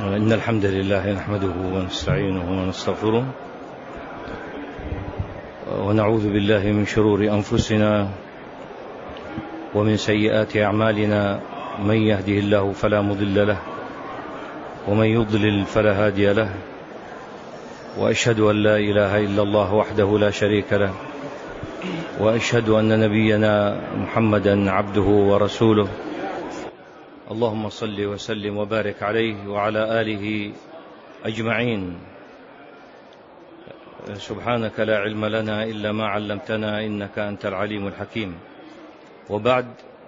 إن الحمد لله نحمده ونستعينه ونستغفره ونعوذ بالله من شرور أنفسنا ومن سيئات أعمالنا. من يهده الله فلا مضل له ومن يضلل فلا هادي له، وأشهد أن لا إله إلا الله وحده لا شريك له، وأشهد أن نبينا محمدا عبده ورسوله. اللهم صل وسلم وبارك عليه وعلى آله أجمعين. سبحانك لا علم لنا إلا ما علمتنا إنك أنت العليم الحكيم. وبعد،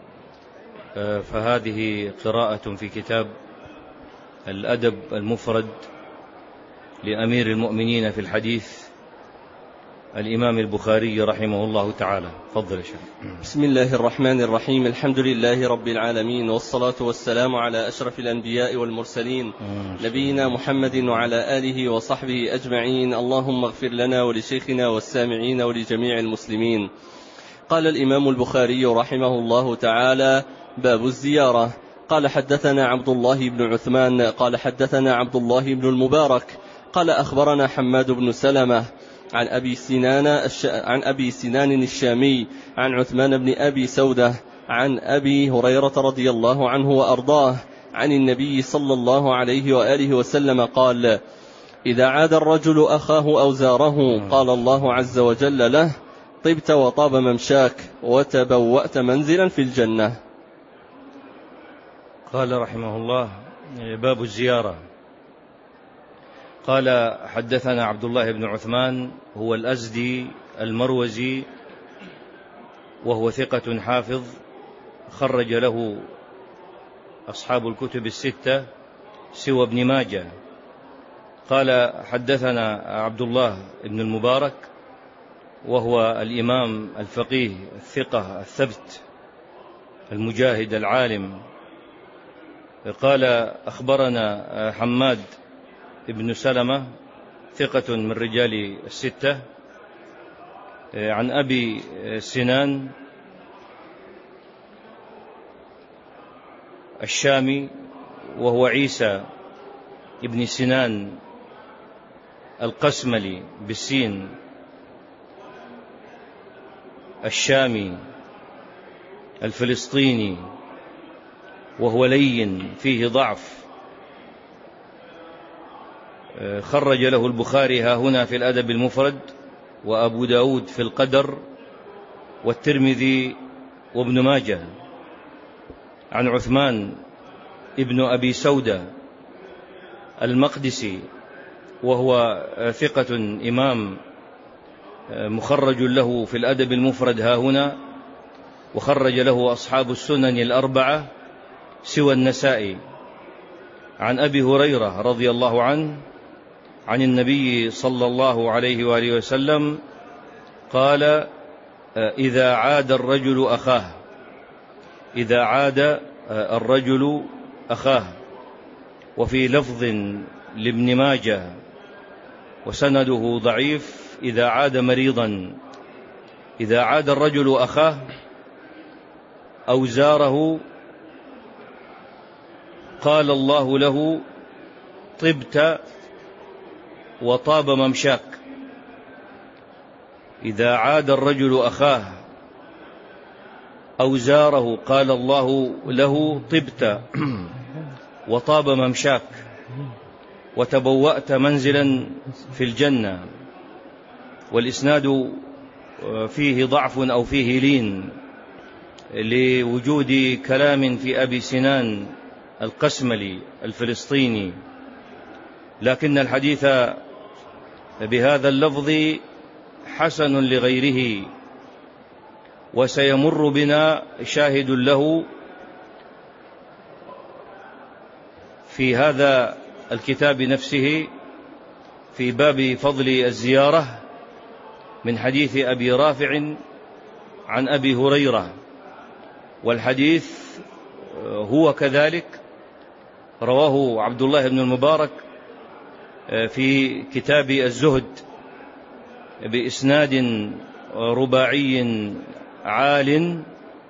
فهذه قراءة في كتاب الأدب المفرد لأمير المؤمنين في الحديث الإمام البخاري رحمه الله تعالى. فضل يا شيخ. بسم الله الرحمن الرحيم. الحمد لله رب العالمين، والصلاة والسلام على أشرف الأنبياء والمرسلين نبينا محمد وعلى آله وصحبه أجمعين. اللهم اغفر لنا ولشيخنا والسامعين ولجميع المسلمين. قال الإمام البخاري رحمه الله تعالى: باب الزيارة. قال حدثنا عبد الله بن عثمان قال حدثنا عبد الله بن المبارك قال أخبرنا حماد بن سلمة عن أبي سنان الشامي عن عثمان بن أبي سودة عن أبي هريرة رضي الله عنه وأرضاه عن النبي صلى الله عليه وآله وسلم قال: إذا عاد الرجل أخاه أو زاره قال الله عز وجل له: طبت وطاب ممشاك وتبوأت منزلا في الجنة. قال رحمه الله: باب الزيارة. قال حدثنا عبد الله بن عثمان، هو الأزدي المروزي، وهو ثقة حافظ، خرج له أصحاب الكتب الستة سوى ابن ماجه. قال حدثنا عبد الله بن المبارك، وهو الإمام الفقيه الثقة الثبت المجاهد العالم. قال أخبرنا حماد ابن سلمة، ثقة من رجال الستة، عن أبي سنان الشامي، وهو عيسى ابن سنان القسملي بالسين الشامي الفلسطيني، وهو لين فيه ضعف. خرج له البخاري ها هنا في الأدب المفرد، وأبو داود في القدر، والترمذي وابن ماجه. عن عثمان ابن أبي سودة المقدسي، وهو ثقة إمام مخرج له في الأدب المفرد ها هنا، وخرج له أصحاب السنن الأربعة سوى النسائي. عن أبي هريرة رضي الله عنه عن النبي صلى الله عليه وآله وسلم قال: إذا عاد الرجل أخاه. إذا عاد الرجل أخاه. وفي لفظ لابن ماجه وسنده ضعيف: إذا عاد مريضا. إذا عاد الرجل أخاه أو زاره قال الله له: طبت وطاب ممشاك. إذا عاد الرجل أخاه أو زاره قال الله له: طبت وطاب ممشاك وتبوأت منزلا في الجنة. والإسناد فيه ضعف أو فيه لين لوجود كلام في أبي سنان القسملي الفلسطيني، لكن الحديث بهذا اللفظ حسن لغيره، وسيمر بنا شاهد له في هذا الكتاب نفسه في باب فضل الزيارة من حديث أبي رافع عن أبي هريرة. والحديث هو كذلك رواه عبد الله بن المبارك في كتاب الزهد بإسناد رباعي عال،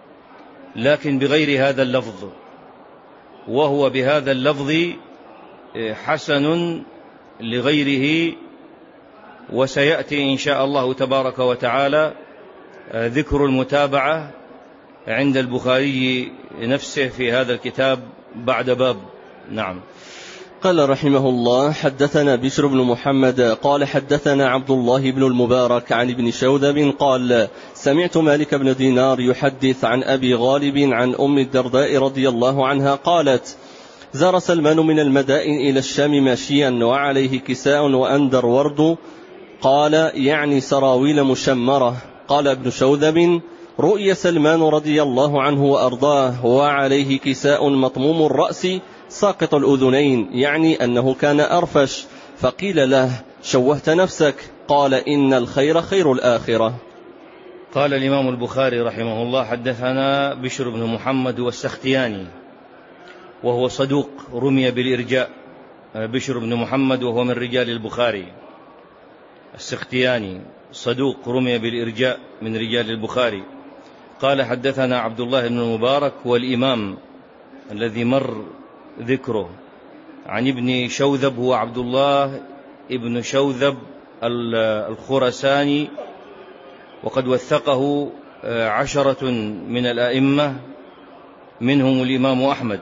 لكن بغير هذا اللفظ، وهو بهذا اللفظ حسن لغيره، وسيأتي إن شاء الله تبارك وتعالى ذكر المتابعة عند البخاري نفسه في هذا الكتاب بعد باب. نعم. قال رحمه الله: حدثنا بشر بن محمد قال حدثنا عبد الله بن المبارك عن ابن شوذب قال: سمعت مالك بن دينار يحدث عن أبي غالب عن أم الدرداء رضي الله عنها قالت: زار سلمان من المدائن إلى الشام ماشيا وعليه كساء وأندر ورد، قال: يعني سراويل مشمرة. قال ابن شوذب: رؤي سلمان رضي الله عنه وأرضاه وعليه كساء مطموم الرأس ساقط الأذنين، يعني أنه كان أرفش، فقيل له: شوهت نفسك؟ قال: إن الخير خير الآخرة. قال الإمام البخاري رحمه الله: حدثنا بشر بن محمد والسختياني، وهو صدوق رمي بالإرجاء. بشر بن محمد وهو من رجال البخاري. السختياني صدوق رمي بالإرجاء من رجال البخاري. قال: حدثنا عبد الله بن المبارك والإمام الذي مر ذكره عن ابن شوذب، هو عبد الله ابن شوذب الخرساني، وقد وثقه 10 من الأئمة منهم الإمام أحمد،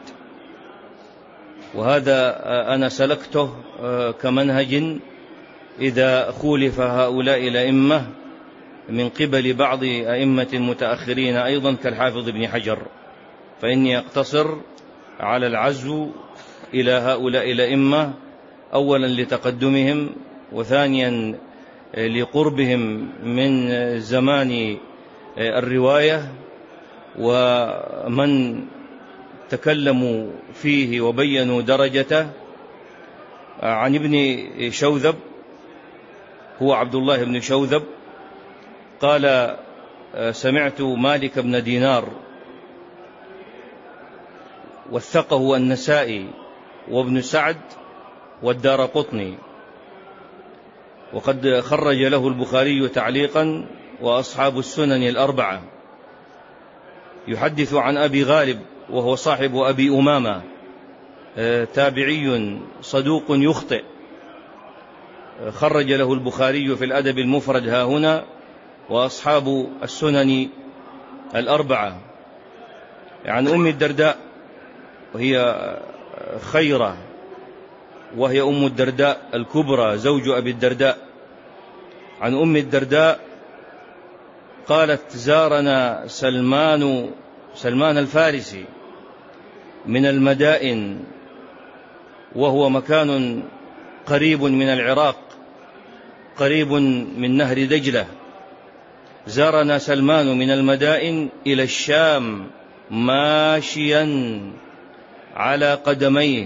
وهذا أنا سلكته كمنهج إذا خولف هؤلاء الأئمة من قبل بعض أئمة المتأخرين أيضا كالحافظ ابن حجر، فإني أقتصر على العزو إلى هؤلاء الأئمة، أولا لتقدمهم، وثانيا لقربهم من زمان الرواية ومن تكلموا فيه وبينوا درجته. عن ابن شوذب هو عبد الله بن شوذب قال: سمعت مالك بن دينار، وثقه النسائي وابن سعد والدارقطني، وقد خرج له البخاري تعليقا وأصحاب السنن الأربعة. يحدث عن أبي غالب وهو صاحب أبي أمامة، تابعي صدوق يخطئ، خرج له البخاري في الأدب المفرد ها هنا وأصحاب السنن الأربعة. عن أم الدرداء وهي خيرة، وهي أم الدرداء الكبرى زوج أبي الدرداء. عن أم الدرداء قالت: زارنا سلمان الفارسي من المدائن، وهو مكان قريب من العراق، قريب من نهر دجلة. زارنا سلمان من المدائن إلى الشام ماشيا على قدميه.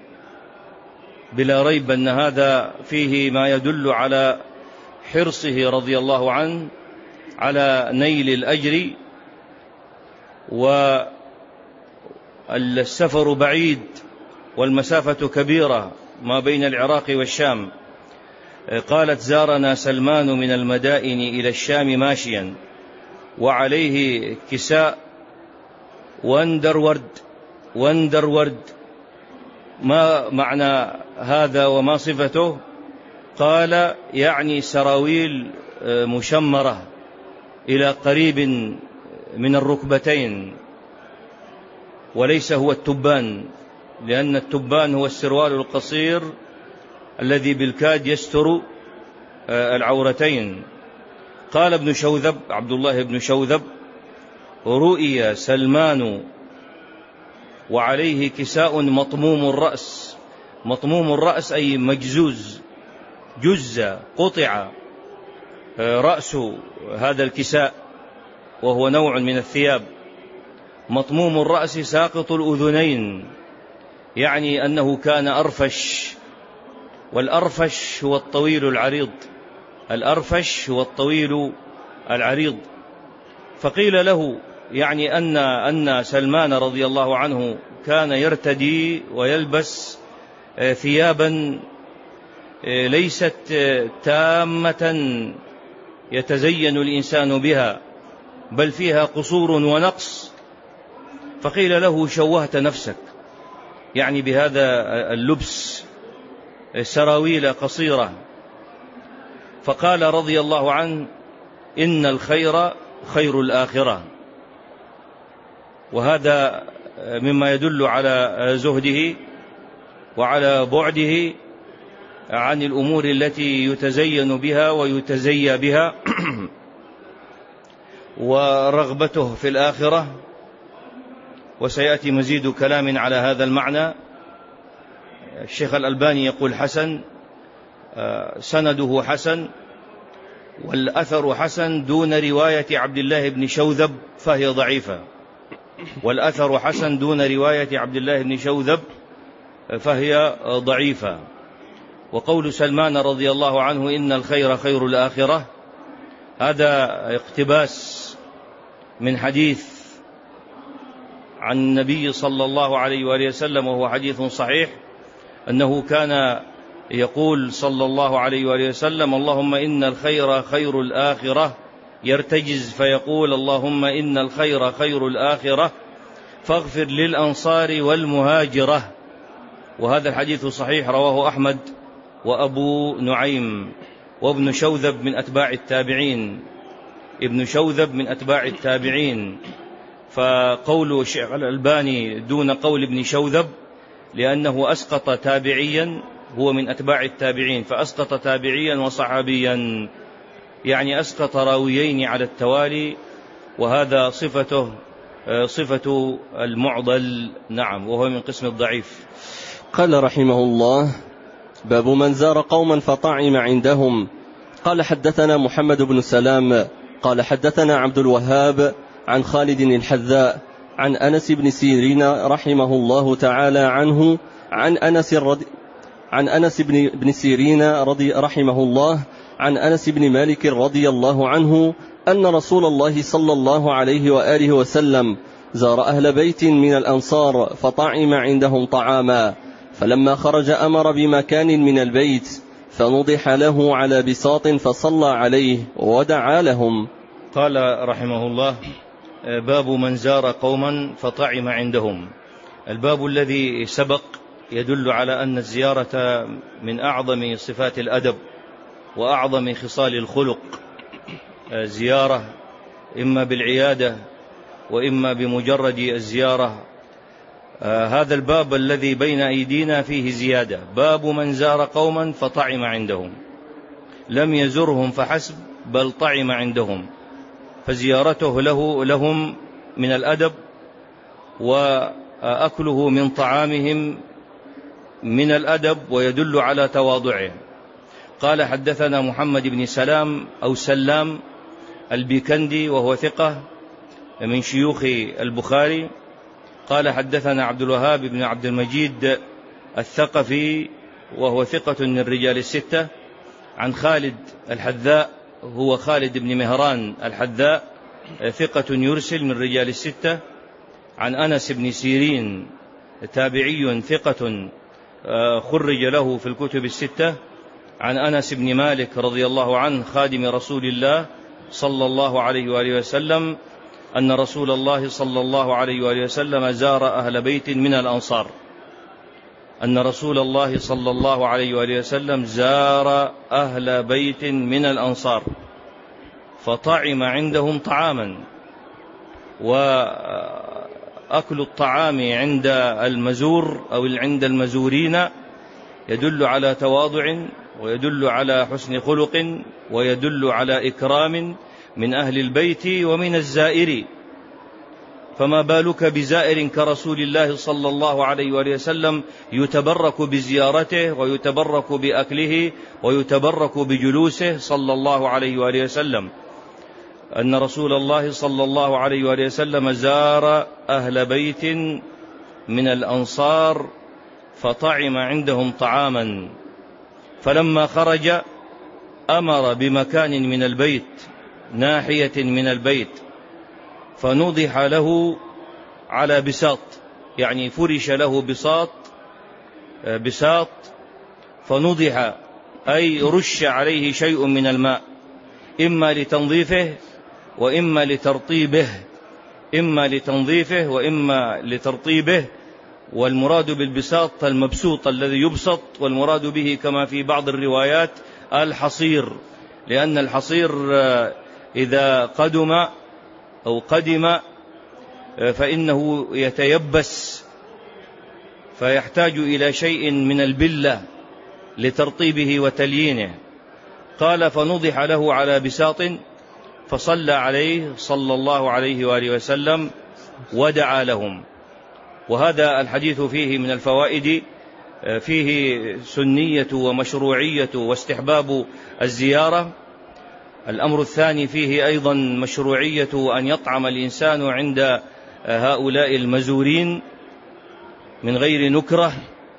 بلا ريب أن هذا فيه ما يدل على حرصه رضي الله عنه على نيل الأجر، والسفر بعيد والمسافة كبيرة ما بين العراق والشام. قالت: زارنا سلمان من المدائن إلى الشام ماشيا وعليه كساء واندر ورد. ما معنى هذا وما صفته؟ قال: يعني سراويل مشمرة إلى قريب من الركبتين، وليس هو التبان، لأن التبان هو السروال القصير الذي بالكاد يستر العورتين. قال ابن شوذب، عبد الله بن شوذب: رؤي سلمان وعليه كساء مطموم الرأس. مطموم الرأس أي مجزوز، جز قطع رأس هذا الكساء، وهو نوع من الثياب. مطموم الرأس ساقط الأذنين، يعني أنه كان أرفش، والأرفش هو الطويل العريض، الأرفش هو الطويل العريض. فقيل له يعني أن سلمان رضي الله عنه كان يرتدي ويلبس ثيابا ليست تامة يتزين الإنسان بها، بل فيها قصور ونقص. فقيل له: شوهت نفسك، يعني بهذا اللبس سراويل قصيرة، فقال رضي الله عنه: إن الخير خير الآخرة. وهذا مما يدل على زهده وعلى بعده عن الأمور التي يتزين بها ويتزيى بها ورغبته في الآخرة. وسيأتي مزيد كلام على هذا المعنى. الشيخ الألباني يقول حسن، سنده حسن، والأثر حسن دون رواية عبد الله بن شوذب فهي ضعيفة. والأثر حسن دون رواية عبد الله بن شوذب فهي ضعيفة. وقول سلمان رضي الله عنه: إن الخير خير الآخرة، هذا اقتباس من حديث عن النبي صلى الله عليه وآله وسلم، وهو حديث صحيح، أنه كان يقول صلى الله عليه وآله وسلم: اللهم إن الخير خير الآخرة، يرتجز فيقول: اللهم إن الخير خير الآخرة فاغفر للأنصار والمهاجرة. وهذا الحديث صحيح، رواه أحمد وأبو نعيم وابن شوذب من أتباع التابعين، ابن شوذب من أتباع التابعين. فقول الشيخ الألباني دون قول ابن شوذب لأنه أسقط تابعيا، هو من أتباع التابعين، فأسقط تابعيا وصحابيا، يعني أسقط راويين على التوالي، وهذا صفة المعضل. نعم، وهو من قسم الضعيف. قال رحمه الله: باب من زار قوما فطعم عندهم. قال حدثنا محمد بن سلام قال حدثنا عبد الوهاب عن خالد الحذاء عن أنس بن سيرين رحمه الله تعالى عنه، عن أنس بن سيرين رحمه الله عن أنس بن مالك رضي الله عنه أن رسول الله صلى الله عليه وآله وسلم زار أهل بيت من الأنصار فطعم عندهم طعاما، فلما خرج أمر بمكان من البيت فنضح له على بساط فصلى عليه ودعا لهم. قال رحمه الله: باب من زار قوما فطعم عندهم. الباب الذي سبق يدل على أن الزيارة من أعظم صفات الأدب وأعظم خصال الخلق. زيارة إما بالعيادة وإما بمجرد الزيارة. هذا الباب الذي بين أيدينا فيه زيادة: باب من زار قوما فطعم عندهم، لم يزرهم فحسب بل طعم عندهم، فزيارته لهم من الأدب، وأكله من طعامهم من الأدب، ويدل على تواضعه. قال حدثنا محمد بن سلام أو سلام البيكندي، وهو ثقة من شيوخ البخاري. قال حدثنا عبد الوهاب بن عبد المجيد الثقفي، وهو ثقة من الرجال الستة، عن خالد الحذاء، هو خالد بن مهران الحذاء، ثقة يرسل من الرجال الستة، عن أنس بن سيرين تابعي ثقة خرج له في الكتب الستة، عن أنس بن مالك رضي الله عنه خادم رسول الله صلى الله عليه وآله وسلم أن رسول الله صلى الله عليه وآله وسلم زار أهل بيت من الأنصار، أن رسول الله صلى الله عليه وآله وسلم زار أهل بيت من الأنصار فطعم عندهم طعاما. وأكل الطعام عند المزور أو عند المزورين يدل على تواضع، ويدل على حسن خلق، ويدل على إكرام من أهل البيت ومن الزائر. فما بالك بزائر كرسول الله صلى الله عليه وآله وسلم يتبرك بزيارته ويتبرك بأكله ويتبرك بجلوسه صلى الله عليه وآله وسلم. أن رسول الله صلى الله عليه وآله وسلم زار أهل بيت من الأنصار فطعم عندهم طعاما، فلما خرج أمر بمكان من البيت، ناحية من البيت، فنضح له على بساط، يعني فرش له بساط فنضح، أي رش عليه شيء من الماء، إما لتنظيفه وإما لترطيبه، إما لتنظيفه وإما لترطيبه، والمراد بالبساط المبسوط الذي يبسط، والمراد به كما في بعض الروايات الحصير، لأن الحصير إذا قدم فإنه يتيبس فيحتاج إلى شيء من البلة لترطيبه وتليينه. قال فنضح له على بساط فصلى عليه صلى الله عليه وآله وسلم ودعا لهم. وهذا الحديث فيه من الفوائد فيه سنية ومشروعية واستحباب الزيارة. الأمر الثاني فيه أيضا مشروعية أن يطعم الإنسان عند هؤلاء المزورين من غير نكرة.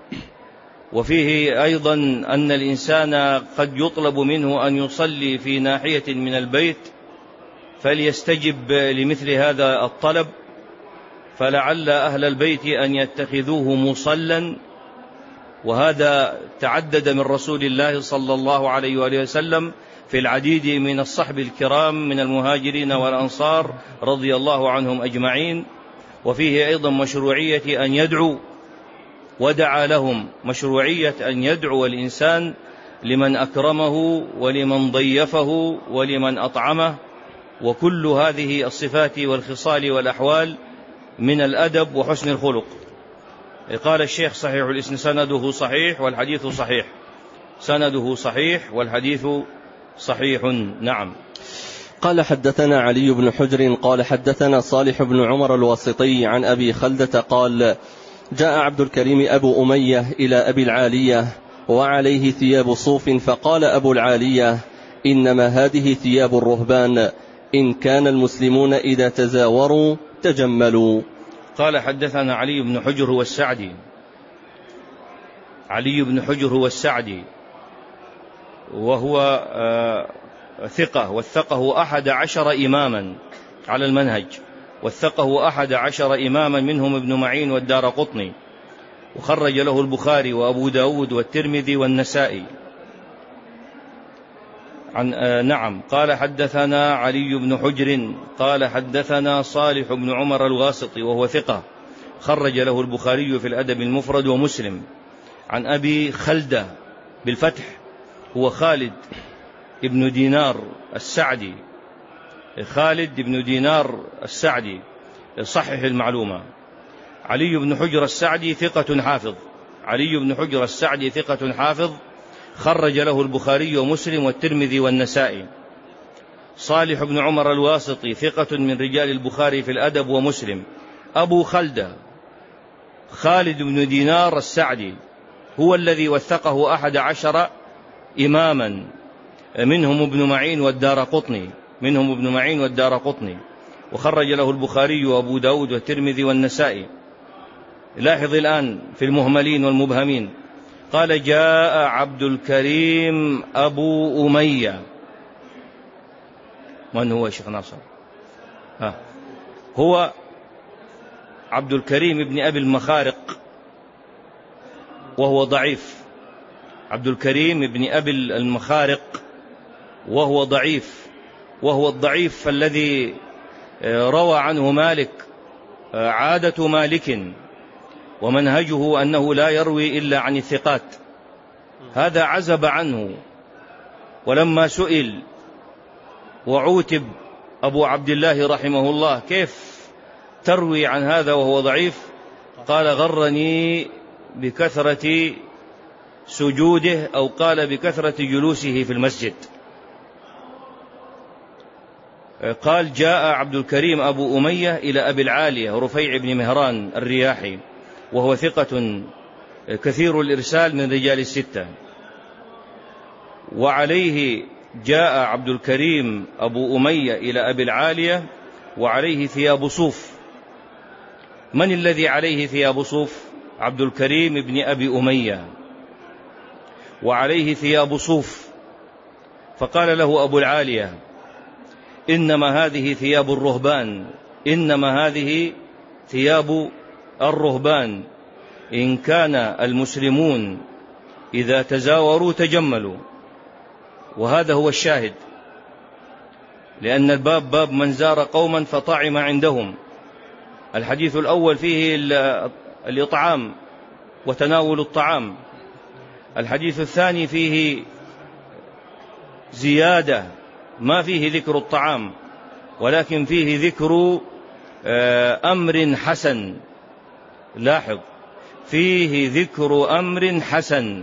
وفيه أيضا أن الإنسان قد يطلب منه أن يصلي في ناحية من البيت فليستجب لمثل هذا الطلب، فلعل أهل البيت أن يتخذوه مصلا. وهذا تعدد من رسول الله صلى الله عليه وآله وسلم في العديد من الصحب الكرام من المهاجرين والأنصار رضي الله عنهم أجمعين. وفيه أيضا مشروعية أن يدعو، ودعا لهم، مشروعية أن يدعو الإنسان لمن أكرمه ولمن ضيفه ولمن أطعمه. وكل هذه الصفات والخصال والأحوال من الأدب وحسن الخلق. قال الشيخ صحيح الإسناد سنده صحيح والحديث صحيح، سنده صحيح والحديث صحيح. نعم. قال حدثنا علي بن حجر قال حدثنا صالح بن عمر الواسطي عن أبي خلدة قال جاء عبد الكريم أبو أمية إلى أبي العالية وعليه ثياب صوف، فقال أبو العالية إنما هذه ثياب الرهبان، إن كان المسلمون إذا تزاوروا تجملوا. قال حدثنا علي بن حجر هو السعدي، علي بن حجر هو السعدي وهو ثقة، والثقه 11 إماما على المنهج، والثقه 11 إماما منهم ابن معين والدارقطني، وخرج له البخاري وأبو داود والترمذي والنسائي. نعم. قال حدثنا علي بن حجر قال حدثنا صالح بن عمر الواسطي وهو ثقة، خرج له البخاري في الأدب المفرد ومسلم. عن أبي خلدة بالفتح هو خالد ابن دينار السعدي، خالد بن دينار السعدي، صحح المعلومة. علي بن حجر السعدي ثقة حافظ، علي بن حجر السعدي ثقة حافظ، خرج له البخاري ومسلم والترمذي والنسائي. صالح بن عمر الواسطي ثقة من رجال البخاري في الأدب ومسلم. أبو خلدة خالد بن دينار السعدي هو الذي وثقه 11 إماما منهم ابن معين والدارقطني، منهم ابن معين والدارقطني، وخرج له البخاري وأبو داود والترمذي والنسائي. لاحظ الآن في المهملين والمبهمين. قال جاء عبد الكريم أبو أمية. من هو شيخ ناصر؟ هو عبد الكريم ابن أبي المخارق وهو ضعيف، عبد الكريم ابن أبي المخارق وهو ضعيف، وهو الضعيف الذي روى عنه مالك. عادة مالك ومنهجه أنه لا يروي إلا عن الثقات، هذا عزب عنه. ولما سئل وعوتب أبو عبد الله رحمه الله كيف تروي عن هذا وهو ضعيف، قال غرني بكثرة سجوده، أو قال بكثرة جلوسه في المسجد. قال جاء عبد الكريم أبو أمية إلى أبي العالية رفيع بن مهران الرياحي وهو ثقة كثير الإرسال من رجال الستة. وعليه جاء عبد الكريم أبو أمية إلى أبي العالية وعليه ثياب صوف. من الذي عليه ثياب صوف؟ عبد الكريم بن أبي أمية وعليه ثياب صوف. فقال له أبو العالية إنما هذه ثياب الرهبان، إنما هذه ثياب الرهبان، إن كان المسلمون إذا تزاوروا تجملوا. وهذا هو الشاهد، لأن الباب باب من زار قوما فطعم عندهم. الحديث الأول فيه الإطعام وتناول الطعام. الحديث الثاني فيه زيادة، ما فيه ذكر الطعام ولكن فيه ذكر أمر حسن. لاحظ، فيه ذكر أمر حسن،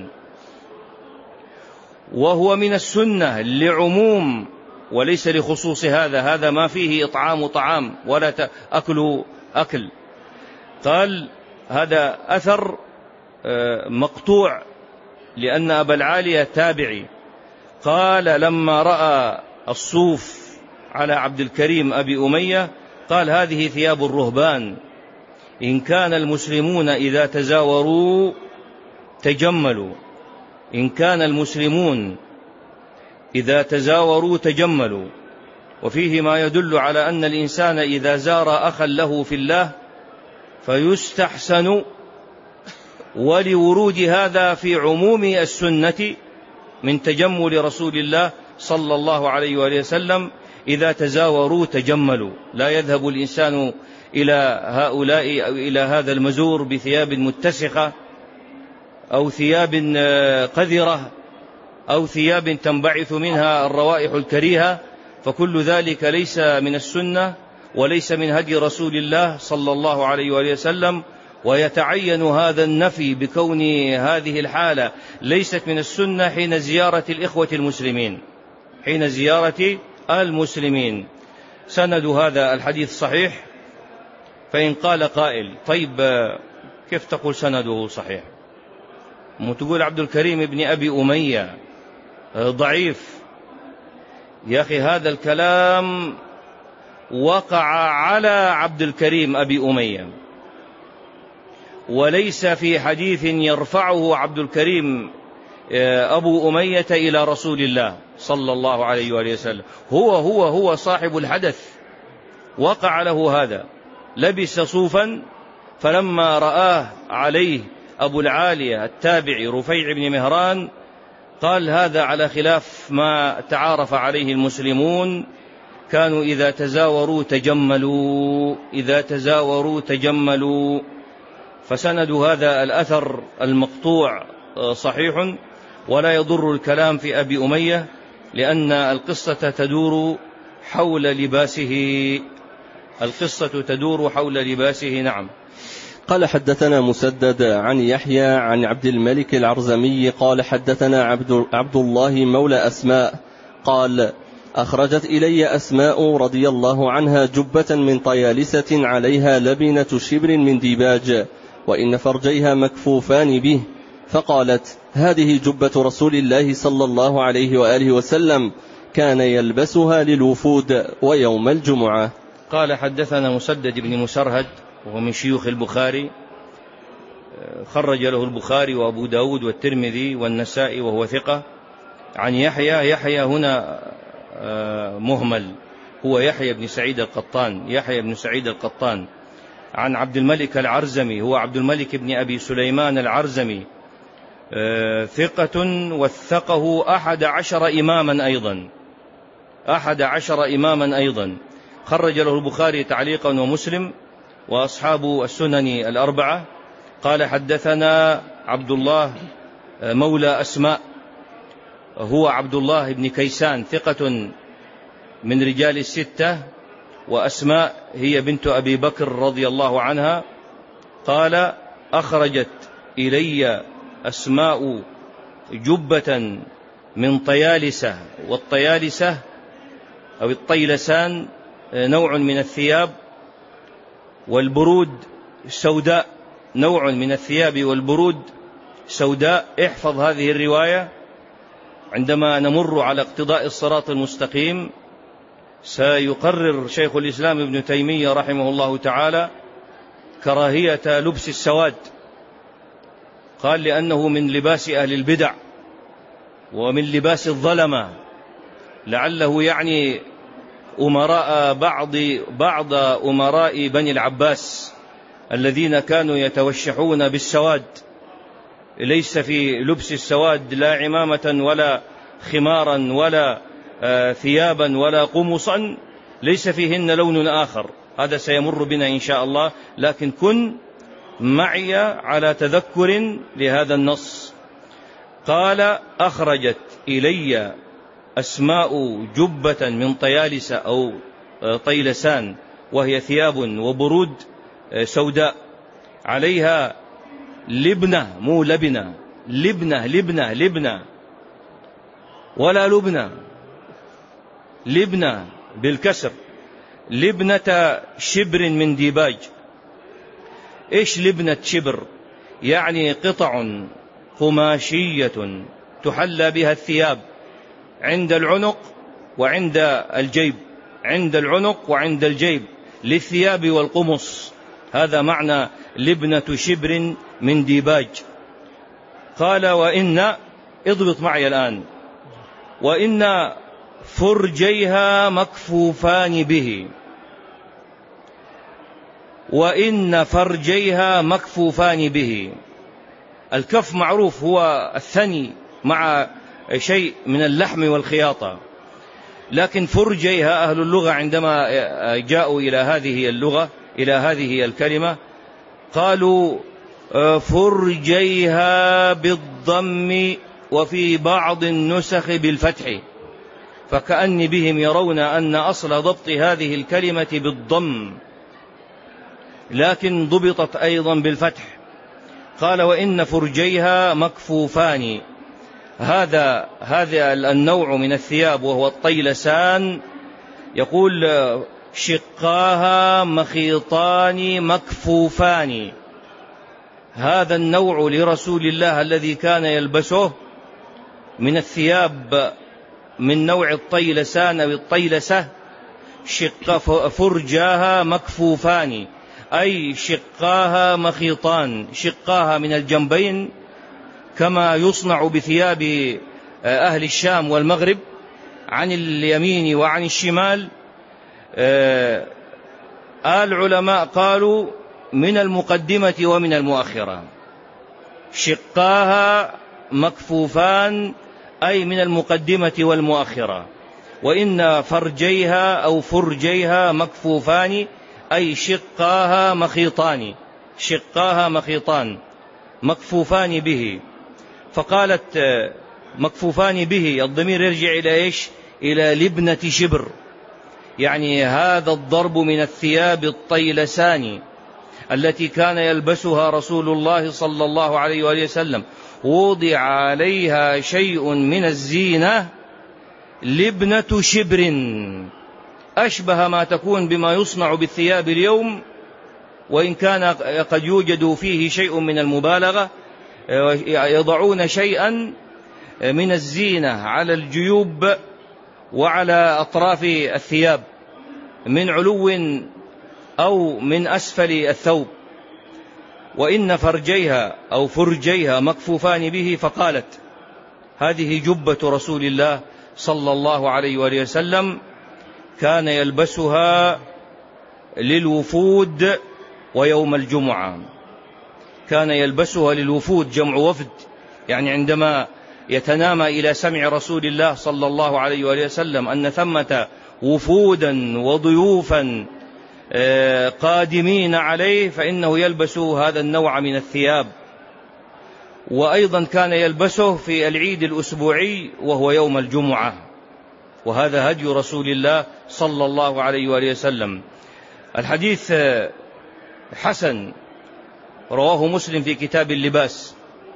وهو من السنة لعموم وليس لخصوص هذا ما فيه إطعام طعام ولا أكل. قال هذا أثر مقطوع لأن أبا العالية تابعي. قال لما رأى الصوف على عبد الكريم أبي أمية قال هذه ثياب الرهبان، إن كان المسلمون إذا تزاوروا تجملوا، إن كان المسلمون إذا تزاوروا تجملوا. وفيه ما يدل على أن الإنسان إذا زار أخا له في الله فيستحسن، ولورود هذا في عموم السنة من تجمل رسول الله صلى الله عليه وآله وسلم، إذا تزاوروا تجملوا. لا يذهب الإنسان إلى هؤلاء أو إلى هذا المزور بثياب متسخة أو ثياب قذرة أو ثياب تنبعث منها الروائح الكريهة، فكل ذلك ليس من السنة وليس من هدي رسول الله صلى الله عليه وآله وسلم. ويتعين هذا النفي بكون هذه الحالة ليست من السنة حين زيارة الإخوة المسلمين، حين زيارة المسلمين. سند هذا الحديث صحيح. فإن قال قائل طيب كيف تقول سنده صحيح؟ تقول عبد الكريم بن أبي أمية ضعيف. يا أخي هذا الكلام وقع على عبد الكريم أبي أمية، وليس في حديث يرفعه عبد الكريم أبو أمية إلى رسول الله صلى الله عليه وآله وسلم. هو صاحب الحدث، وقع له هذا. لبس صوفا فلما رآه عليه أبو العالية التابعي رفيع بن مهران قال هذا على خلاف ما تعارف عليه المسلمون، كانوا إذا تزاوروا تجملوا، إذا تزاوروا تجملوا. فسند هذا الأثر المقطوع صحيح، ولا يضر الكلام في أبي أمية لأن القصة تدور حول لباسه. القصة تدور حول لباسه. نعم. قال حدثنا مسدد عن يحيى عن عبد الملك العرزمي قال حدثنا عبد الله مولى أسماء قال أخرجت إلي أسماء رضي الله عنها جبة من طيالسة عليها لبنة شبر من ديباج، وإن فرجيها مكفوفان به، فقالت هذه جبة رسول الله صلى الله عليه وآله وسلم كان يلبسها للوفود ويوم الجمعة. قال حدثنا مسدد بن مسرهد وهو من شيوخ البخاري، خرج له البخاري وأبو داود والترمذي والنسائي وهو ثقة. عن يحيى هنا مهمل، هو يحيى بن سعيد القطان. عن عبد الملك العرزمي، هو عبد الملك بن أبي سليمان العرزمي، ثقة وثقه 11 إماما أيضا. خرج له البخاري تعليقا ومسلم وأصحاب السنن الأربعة. قال حدثنا عبد الله مولى أسماء، هو عبد الله بن كيسان، ثقة من رجال الستة، وأسماء هي بنت أبي بكر رضي الله عنها. قال أخرجت إلي أسماء جبة من طيالسة، والطيالسة أو الطيلسان نوع من الثياب، والبرود سوداء، نوع من الثياب والبرود سوداء. احفظ هذه الرواية، عندما نمر على اقتضاء الصراط المستقيم سيقرر شيخ الإسلام ابن تيمية رحمه الله تعالى كراهية لبس السواد. قال لأنه من لباس أهل البدع ومن لباس الظلمة، لعله يعني أمراء بعض أمراء بني العباس الذين كانوا يتوشحون بالسواد. ليس في لبس السواد لا عمامة ولا خمارا ولا ثيابا ولا قمصا، ليس فيهن لون آخر، هذا سيمر بنا إن شاء الله. لكن كن معي على تذكر لهذا النص. قال: أخرجت إلي أسماء جبة من طيالس أو طيلسان، وهي ثياب وبرود سوداء، عليها لبنة، مو لبنة، لبنة ولا لبنة، لبنة بالكسر، لبنة شبر من ديباج. إيش لبنة شبر؟ يعني قطع قماشية تحلى بها الثياب عند العنق وعند الجيب، عند العنق وعند الجيب للثياب والقمص. هذا معنى لبنة شبر من ديباج. قال: وإن، اضبط معي الآن، وإن فرجيها مكفوفان به، وإن فرجيها مكفوفان به. الكف معروف هو الثني مع شيء من اللحم والخياطة، لكن فرجيها أهل اللغة عندما جاءوا إلى هذه اللغة، إلى هذه الكلمة، قالوا فرجيها بالضم، وفي بعض النسخ بالفتح، فكأن بهم يرون أن أصل ضبط هذه الكلمة بالضم، لكن ضبطت أيضا بالفتح. قال: وإن فرجيها مكفوفان. هذا النوع من الثياب وهو الطيلسان، يقول: شقاها مخيطان مكفوفان. هذا النوع لرسول الله الذي كان يلبسه من الثياب من نوع الطيلسان أو الطيلسة، فرجاها مكفوفان، أي شقاها مخيطان، شقاها من الجنبين كما يصنع بثياب أهل الشام والمغرب عن اليمين وعن الشمال. العلماء قالوا من المقدمة ومن المؤخرة. شقاها مكفوفان أي من المقدمة والمؤخرة. وإن فرجيها أو فرجيها مكفوفان أي شقاها مخيطان، شقاها مخيطان مكفوفان به. فقالت مكفوفان به، الضمير يرجع إلى إيش؟ إلى لبنة شبر، يعني هذا الضرب من الثياب الطيلسان التي كان يلبسها رسول الله صلى الله عليه وآله وسلم، وضع عليها شيء من الزينة، لبنة شبر، أشبه ما تكون بما يصنع بالثياب اليوم، وإن كان قد يوجد فيه شيء من المبالغة، يضعون شيئا من الزينة على الجيوب وعلى أطراف الثياب من علو أو من أسفل الثوب. وإن فرجيها أو فرجيها مكفوفان به. فقالت: هذه جبة رسول الله صلى الله عليه وآله وسلم، كان يلبسها للوفود ويوم الجمعة. كان يلبسها للوفود، جمع وفد، يعني عندما يتنامى إلى سمع رسول الله صلى الله عليه وآله وسلم أن ثمة وفودا وضيوفا قادمين عليه، فإنه يلبس هذا النوع من الثياب. وأيضا كان يلبسه في العيد الأسبوعي وهو يوم الجمعة، وهذا هدي رسول الله صلى الله عليه وآله وسلم. الحديث حسن، رواه مسلم في كتاب اللباس،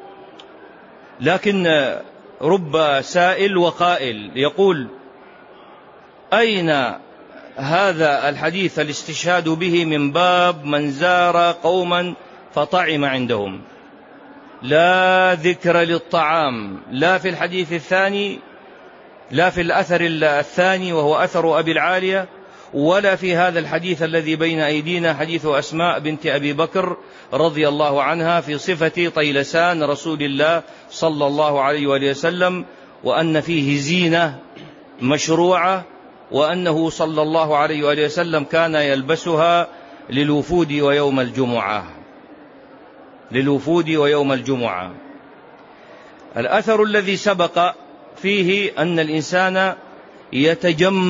لكن رب سائل وقائل يقول: أين هذا الحديث الاستشهاد به من باب من زار قوما فطعم عندهم؟ لا ذكر للطعام، لا في الحديث الثاني، لا في الأثر الثاني وهو أثر أبي العالية، ولا في هذا الحديث الذي بين أيدينا، حديث أسماء بنت أبي بكر رضي الله عنها في صفة طيلسان رسول الله صلى الله عليه وآله وسلم، وأن فيه زينة مشروعة، وأنه صلى الله عليه وآله وسلم كان يلبسها للوفود ويوم الجمعة، للوفود ويوم الجمعة. الأثر الذي سبق فيه أن الإنسان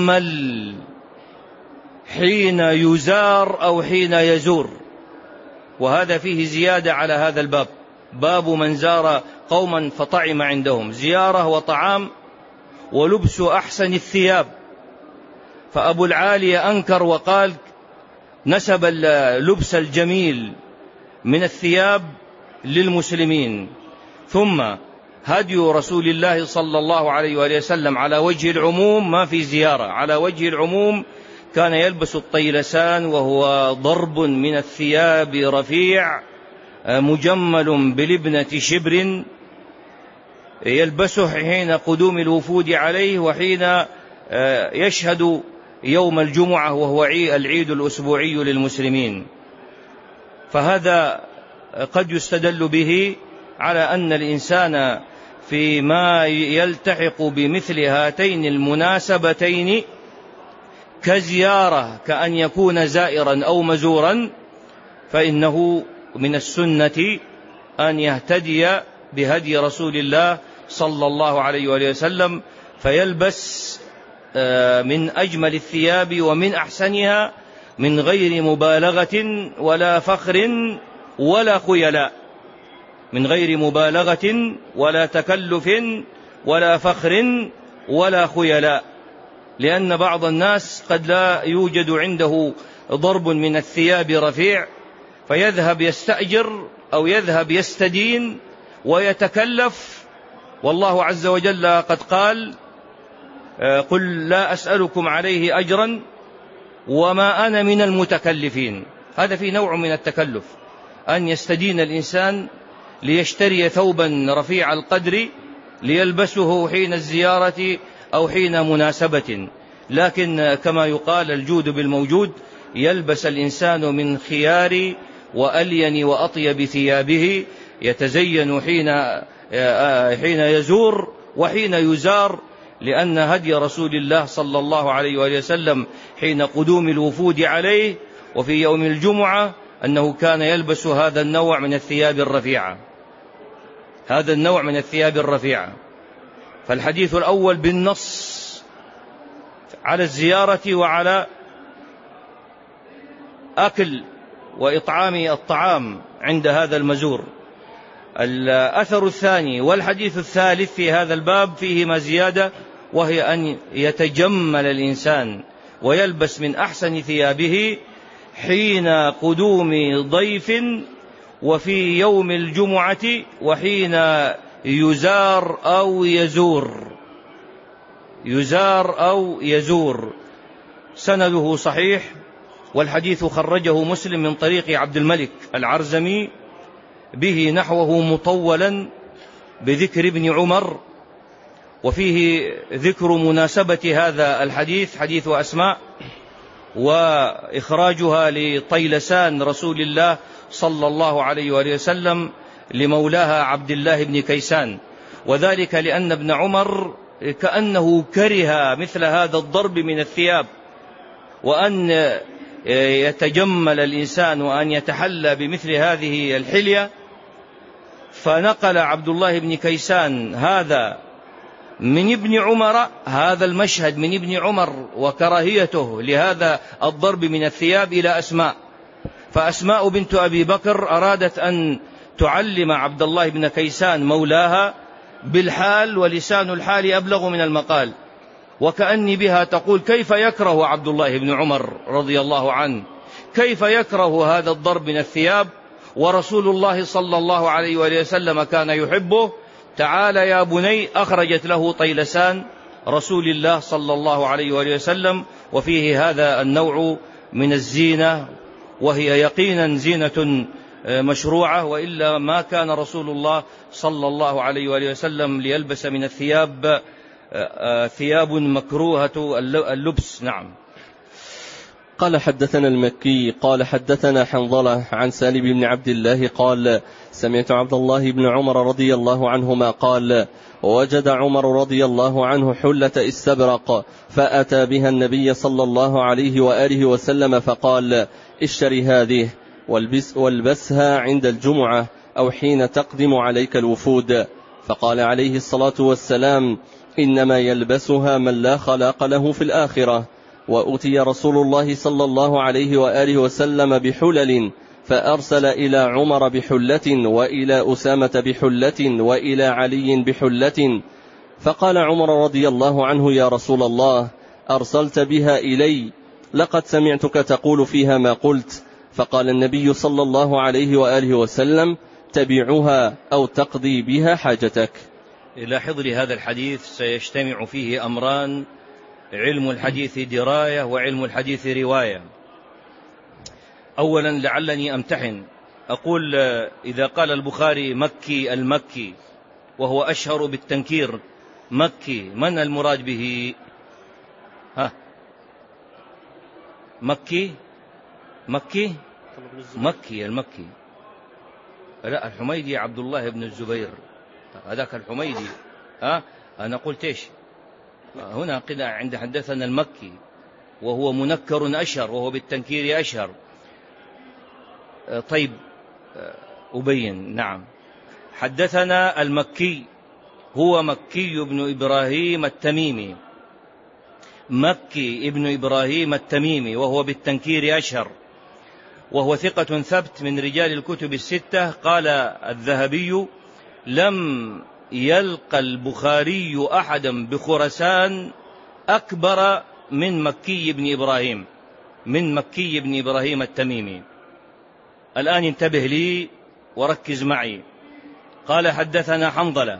يتجمل حين يزار أو حين يزور، وهذا فيه زيادة على هذا الباب، باب من زار قوما فطعم عندهم، زيارة وطعام ولبس أحسن الثياب. فأبو العالية أنكر وقال نسب اللبس الجميل من الثياب للمسلمين. ثم هدي رسول الله صلى الله عليه وآله وسلم على وجه العموم، ما في زيارة، على وجه العموم كان يلبس الطيلسان، وهو ضرب من الثياب رفيع مجمل بلبنة شبر، يلبسه حين قدوم الوفود عليه وحين يشهد يوم الجمعة وهو العيد الأسبوعي للمسلمين. فهذا قد يستدل به على أن الإنسان فيما يلتحق بمثل هاتين المناسبتين كزيارة، كأن يكون زائرا أو مزورا، فإنه من السنة أن يهتدي بهدي رسول الله صلى الله عليه وآله وسلم، فيلبس من أجمل الثياب ومن أحسنها من غير مبالغة ولا فخر ولا خيلاء، من غير مبالغة ولا تكلف ولا فخر ولا خيلاء. لأن بعض الناس قد لا يوجد عنده ضرب من الثياب رفيع، فيذهب يستأجر أو يذهب يستدين ويتكلف، والله عز وجل قد قال قل لا أسألكم عليه أجرا وما أنا من المتكلفين. هذا في نوع من التكلف، أن يستدين الإنسان ليشتري ثوبا رفيع القدر ليلبسه حين الزيارة أو حين مناسبة. لكن كما يقال الجود بالموجود، يلبس الإنسان من خيار وألين وأطيب ثيابه، يتزين حين يزور وحين يزار، لأن هدي رسول الله صلى الله عليه وآله وسلم حين قدوم الوفود عليه وفي يوم الجمعة أنه كان يلبس هذا النوع من الثياب الرفيعة، هذا النوع من الثياب الرفيعة. فالحديث الأول بالنص على الزيارة وعلى أكل وإطعام الطعام عند هذا المزور. الأثر الثاني والحديث الثالث في هذا الباب فيهما زيادة، وهي أن يتجمل الإنسان ويلبس من أحسن ثيابه حين قدوم ضيف وفي يوم الجمعة وحين يزار أو يزور. سنده صحيح، والحديث خرجه مسلم من طريق عبد الملك العرزمي به نحوه مطولا بذكر ابن عمر، وفيه ذكر مناسبة هذا الحديث حديث أسماء وإخراجها لطيلسان رسول الله صلى الله عليه وآله وسلم لمولاها عبد الله بن كيسان، وذلك لأن ابن عمر كأنه كره مثل هذا الضرب من الثياب، وأن يتجمل الإنسان وأن يتحلى بمثل هذه الحلية. فنقل عبد الله بن كيسان هذا من ابن عمر، هذا المشهد من ابن عمر وكراهيته لهذا الضرب من الثياب إلى أسماء. فأسماء بنت أبي بكر أرادت أن تعلم عبد الله بن كيسان مولاها بالحال، ولسان الحال أبلغ من المقال، وكأني بها تقول كيف يكره عبد الله بن عمر رضي الله عنه، كيف يكره هذا الضرب من الثياب، ورسول الله صلى الله عليه وآله وسلم كان يحبه. تعال يا بني، أخرجت له طيلسان رسول الله صلى الله عليه وآله وسلم، وفيه هذا النوع من الزينة، وهي يقينا زينة مشروعة، وإلا ما كان رسول الله صلى الله عليه وآله وسلم ليلبس من الثياب ثياب مكروهة اللبس. نعم. قال حدثنا المكي قال حدثنا حنظلة عن سالم بن عبد الله قال سمعت عبد الله بن عمر رضي الله عنهما قال وجد عمر رضي الله عنه حلة استبرق فأتى بها النبي صلى الله عليه وآله وسلم فقال اشتري هذه والبسها عند الجمعة أو حين تقدم عليك الوفود. فقال عليه الصلاة والسلام إنما يلبسها من لا خلاق له في الآخرة. وأتي رسول الله صلى الله عليه وآله وسلم بحلل فأرسل إلى عمر بحلة وإلى أسامة بحلة وإلى علي بحلة، فقال عمر رضي الله عنه: يا رسول الله، أرسلت بها إلي، لقد سمعتك تقول فيها ما قلت. فقال النبي صلى الله عليه وآله وسلم: تبعها أو تقضي بها حاجتك. إلى حضر هذا الحديث سيجتمع فيه أمران: علم الحديث دراية وعلم الحديث رواية. أولا لعلني أمتحن، أقول إذا قال البخاري مكي المكي وهو أشهر بالتنكير مكي، من المراد به؟ مكي المكي. لا، الحميدي عبد الله بن الزبير، هذاك الحميدي. أنا قلت إيش؟ هنا قلنا عند حدثنا المكي وهو منكر أشهر، وهو بالتنكير أشهر. طيب أبين. نعم، حدثنا المكي هو مكي بن إبراهيم التميمي، مكي ابن إبراهيم التميمي، وهو بالتنكير أشهر، وهو ثقة ثبت من رجال الكتب الستة. قال الذهبي: لم يلقى البخاري أحدا بخرسان أكبر من مكي بن إبراهيم التميمي. الآن انتبه لي وركز معي. قال حدثنا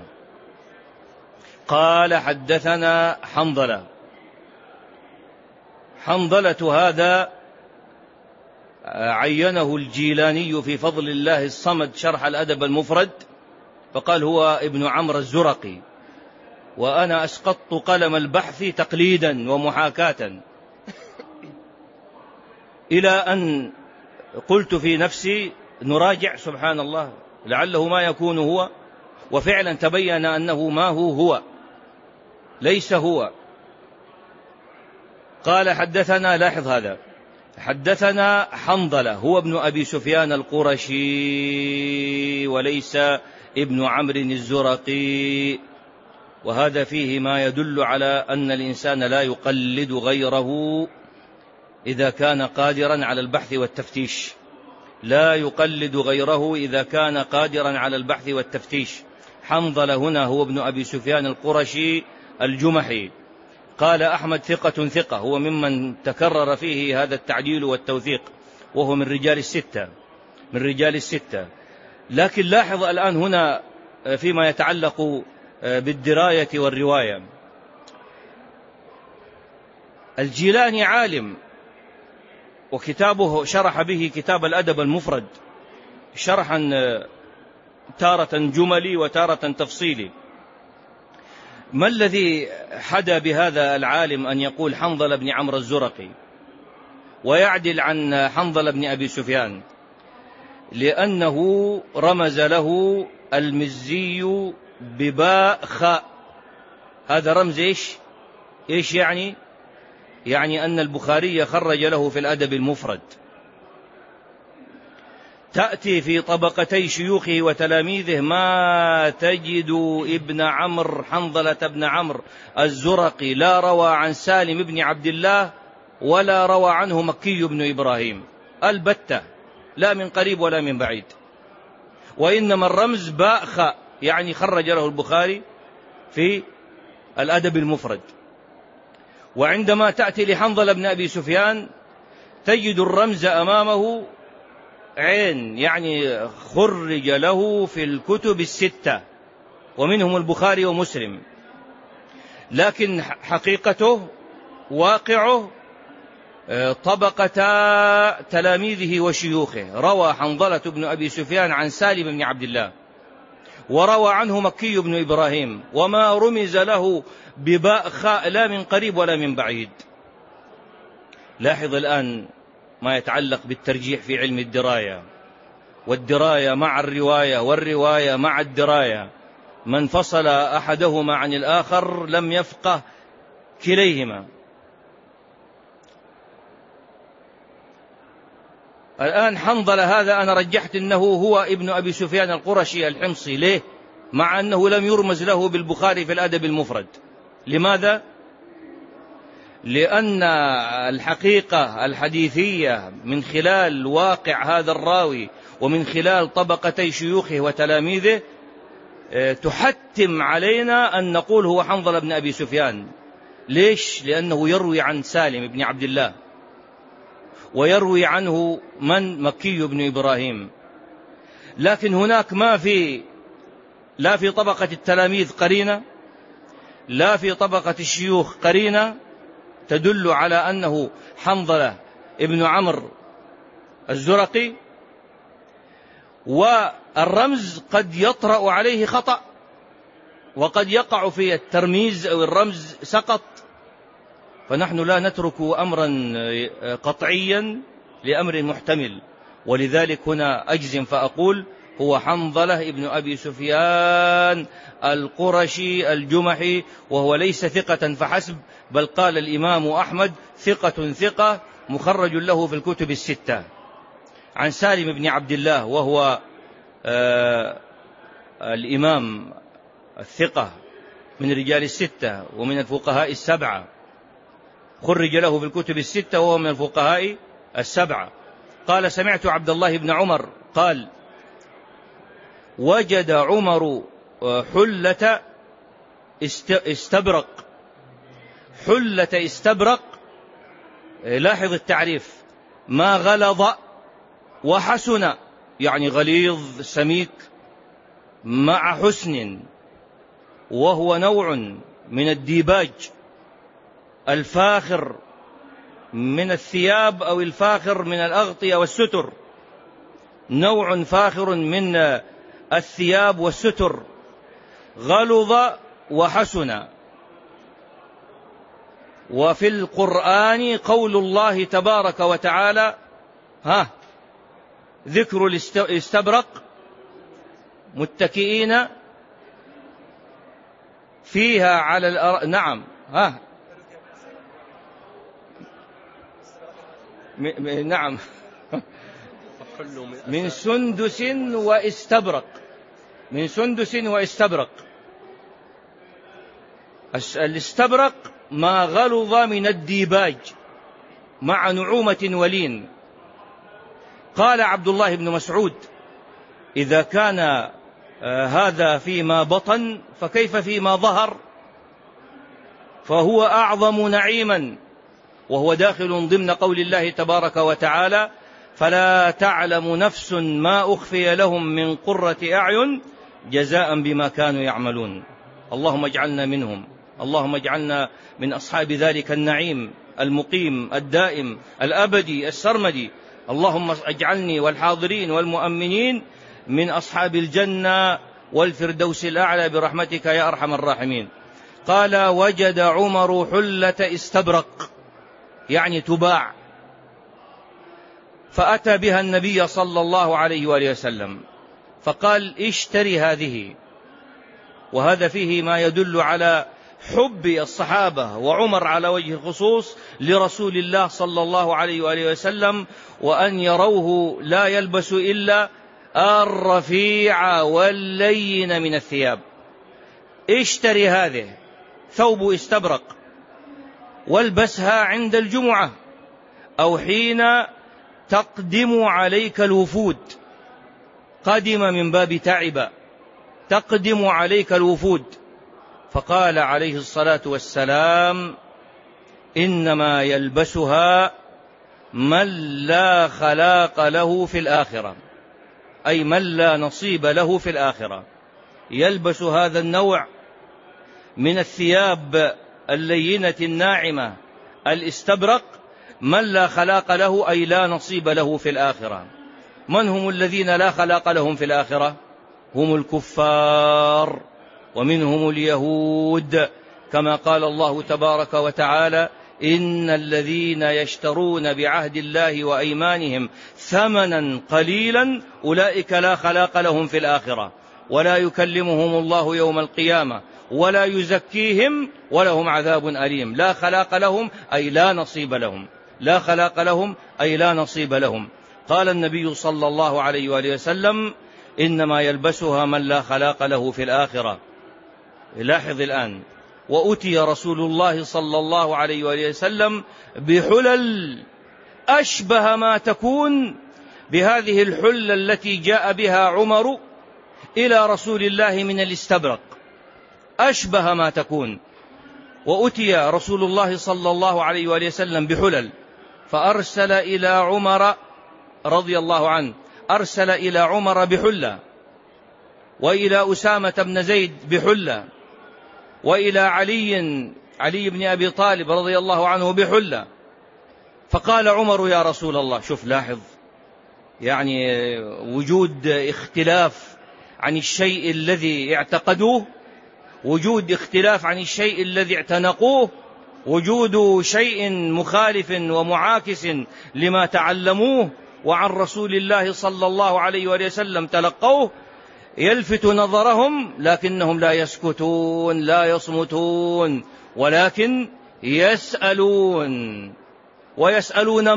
حنظلة. حنظلة هذا عينه الجيلاني في فضل الله الصمد شرح الأدب المفرد، فقال هو ابن عمرو الزرقي، وأنا أسقطت قلم البحث تقليدا ومحاكاة، إلى أن قلت في نفسي نراجع، سبحان الله، لعله ما يكون هو، وفعلا تبين أنه ما هو ليس هو. قال حدثنا، لاحظ هذا، حدثنا حنظلة هو ابن أبي سفيان القرشي وليس ابن عمرو الزرقي، وهذا فيه ما يدل على أن الإنسان لا يقلد غيره إذا كان قادرا على البحث والتفتيش، لا يقلد غيره إذا كان قادرا على البحث والتفتيش. حنظلة هنا هو ابن أبي سفيان القرشي الجمحي. قال أحمد ثقة، هو ممن تكرر فيه هذا التعديل والتوثيق، وهو من رجال الستة. لكن لاحظ الآن هنا فيما يتعلق بالدراية والرواية، الجيلاني عالم، وكتابه شرح به كتاب الأدب المفرد شرحا تارة جملي وتارة تفصيلي. ما الذي حدا بهذا العالم أن يقول حنظلة بن عمرو الزرقي ويعدل عن حنظلة بن أبي سفيان؟ لأنه رمز له المزي بباء خاء. هذا رمز إيش يعني؟ يعني أن البخاري خرج له في الأدب المفرد. تأتي في طبقتي شيوخه وتلاميذه ما تجد ابن عمرو حنظلة بن عمرو الزرقي لا روى عن سالم بن عبد الله ولا روى عنه مكي بن إبراهيم البتة، لا من قريب ولا من بعيد، وإنما الرمز باء خاء، يعني خرج له البخاري في الأدب المفرد. وعندما تأتي لحنظلة بن أبي سفيان تجد الرمز أمامه عين، يعني خرج له في الكتب الستة ومنهم البخاري ومسلم، لكن حقيقته واقعه طبقة تلاميذه وشيوخه. روى حنظلة بن أبي سفيان عن سالم بن عبد الله، وروى عنه مكي بن إبراهيم، وما رمز له بباء خاء لا من قريب ولا من بعيد. لاحظ الآن ما يتعلق بالترجيح في علم الدراية، والدراية مع الرواية، والرواية مع الدراية. من فصل أحدهما عن الآخر لم يفقه كليهما. الآن حنظلة هذا أنا رجحت أنه هو ابن أبي سفيان القرشي الحمصي. ليه؟ مع أنه لم يرمز له بالبخاري في الأدب المفرد. لماذا؟ لأن الحقيقة الحديثية من خلال واقع هذا الراوي ومن خلال طبقتي شيوخه وتلاميذه تحتم علينا أن نقول هو حنظلة بن أبي سفيان. ليش؟ لأنه يروي عن سالم بن عبد الله، ويروي عنه من مكي بن إبراهيم، لكن هناك لا في طبقة التلاميذ قرينة، لا في طبقة الشيوخ قرينة تدل على أنه حنظلة ابن عمرو الزرقي، والرمز قد يطرأ عليه خطأ، وقد يقع في الترميز أو الرمز سقط، فنحن لا نترك أمرا قطعيا لأمر محتمل. ولذلك هنا أجزم فأقول هو حنظلة ابن أبي سفيان القرشي الجمحي، وهو ليس ثقة فحسب، بل قال الإمام أحمد ثقة مخرج له في الكتب الستة. عن سالم بن عبد الله وهو الإمام الثقة من رجال الستة ومن الفقهاء السبعة، خرج له في الكتب الستة وهو من الفقهاء السبعة. قال سمعت عبد الله بن عمر قال وجد عمر حلة استبرق. حلة استبرق، لاحظ التعريف، ما غلظ وحسن، يعني غليظ سميك مع حسن، وهو نوع من الديباج الفاخر من الثياب أو الفاخر من الأغطية والستر، نوع فاخر من الثياب والستر، غلظ وحسن. وفي القرآن قول الله تبارك وتعالى ذكر الاستبرق متكئين فيها على نعم نعم من سندس واستبرق، من سندس واستبرق. الاستبرق ما غلظ من الديباج مع نعومة ولين. قال عبد الله بن مسعود إذا كان هذا فيما بطن فكيف فيما ظهر؟ فهو أعظم نعيما، وهو داخل ضمن قول الله تبارك وتعالى فلا تعلم نفس ما أخفي لهم من قرة أعين جزاء بما كانوا يعملون. اللهم اجعلنا منهم، اللهم اجعلنا من أصحاب ذلك النعيم المقيم الدائم الأبدي السرمدي. اللهم اجعلني والحاضرين والمؤمنين من أصحاب الجنة والفردوس الأعلى برحمتك يا أرحم الراحمين. قال وجد عمر حلة استبرق، يعني تباع، فأتى بها النبي صلى الله عليه وآله وسلم فقال اشتري هذه. وهذا فيه ما يدل على حب الصحابة وعمر على وجه الخصوص لرسول الله صلى الله عليه وآله وسلم، وأن يروه لا يلبس إلا الرفيع واللين من الثياب. اشتري هذه ثوب استبرق والبسها عند الجمعة أو حين تقدم عليك الوفود. قدم من باب تعب، تقدم عليك الوفود. فقال عليه الصلاة والسلام إنما يلبسها من لا خلاق له في الآخرة، أي من لا نصيب له في الآخرة. يلبس هذا النوع من الثياب اللينة الناعمة الاستبرق من لا خلاق له، أي لا نصيب له في الآخرة. من هم الذين لا خلاق لهم في الآخرة؟ هم الكفار ومنهم اليهود، كما قال الله تبارك وتعالى إن الذين يشترون بعهد الله وأيمانهم ثمنا قليلا أولئك لا خلاق لهم في الآخرة ولا يكلمهم الله يوم القيامة ولا يزكيهم ولهم عذاب أليم. لا خلاق لهم أي لا نصيب لهم، لا خلاق لهم أي لا نصيب لهم. قال النبي صلى الله عليه وآله وسلم إنما يلبسها من لا خلاق له في الآخرة. لاحظ الآن، وأتي رسول الله صلى الله عليه وآله وسلم بحلل أشبه ما تكون بهذه الحلة التي جاء بها عمر إلى رسول الله من الاستبرق، أشبه ما تكون. وأتي رسول الله صلى الله عليه وآله وسلم بحلل، فأرسل إلى عمر رضي الله عنه، أرسل إلى عمر بحلة، وإلى أسامة بن زيد بحلة، وإلى علي بن أبي طالب رضي الله عنه بحلة. فقال عمر يا رسول الله، شوف لاحظ يعني وجود اختلاف عن الشيء الذي اعتقدوه، وجود اختلاف عن الشيء الذي اعتنقوه، وجود شيء مخالف ومعاكس لما تعلموه وعن رسول الله صلى الله عليه وسلم تلقوه، يلفت نظرهم، لكنهم لا يسكتون لا يصمتون، ولكن يسألون. ويسألون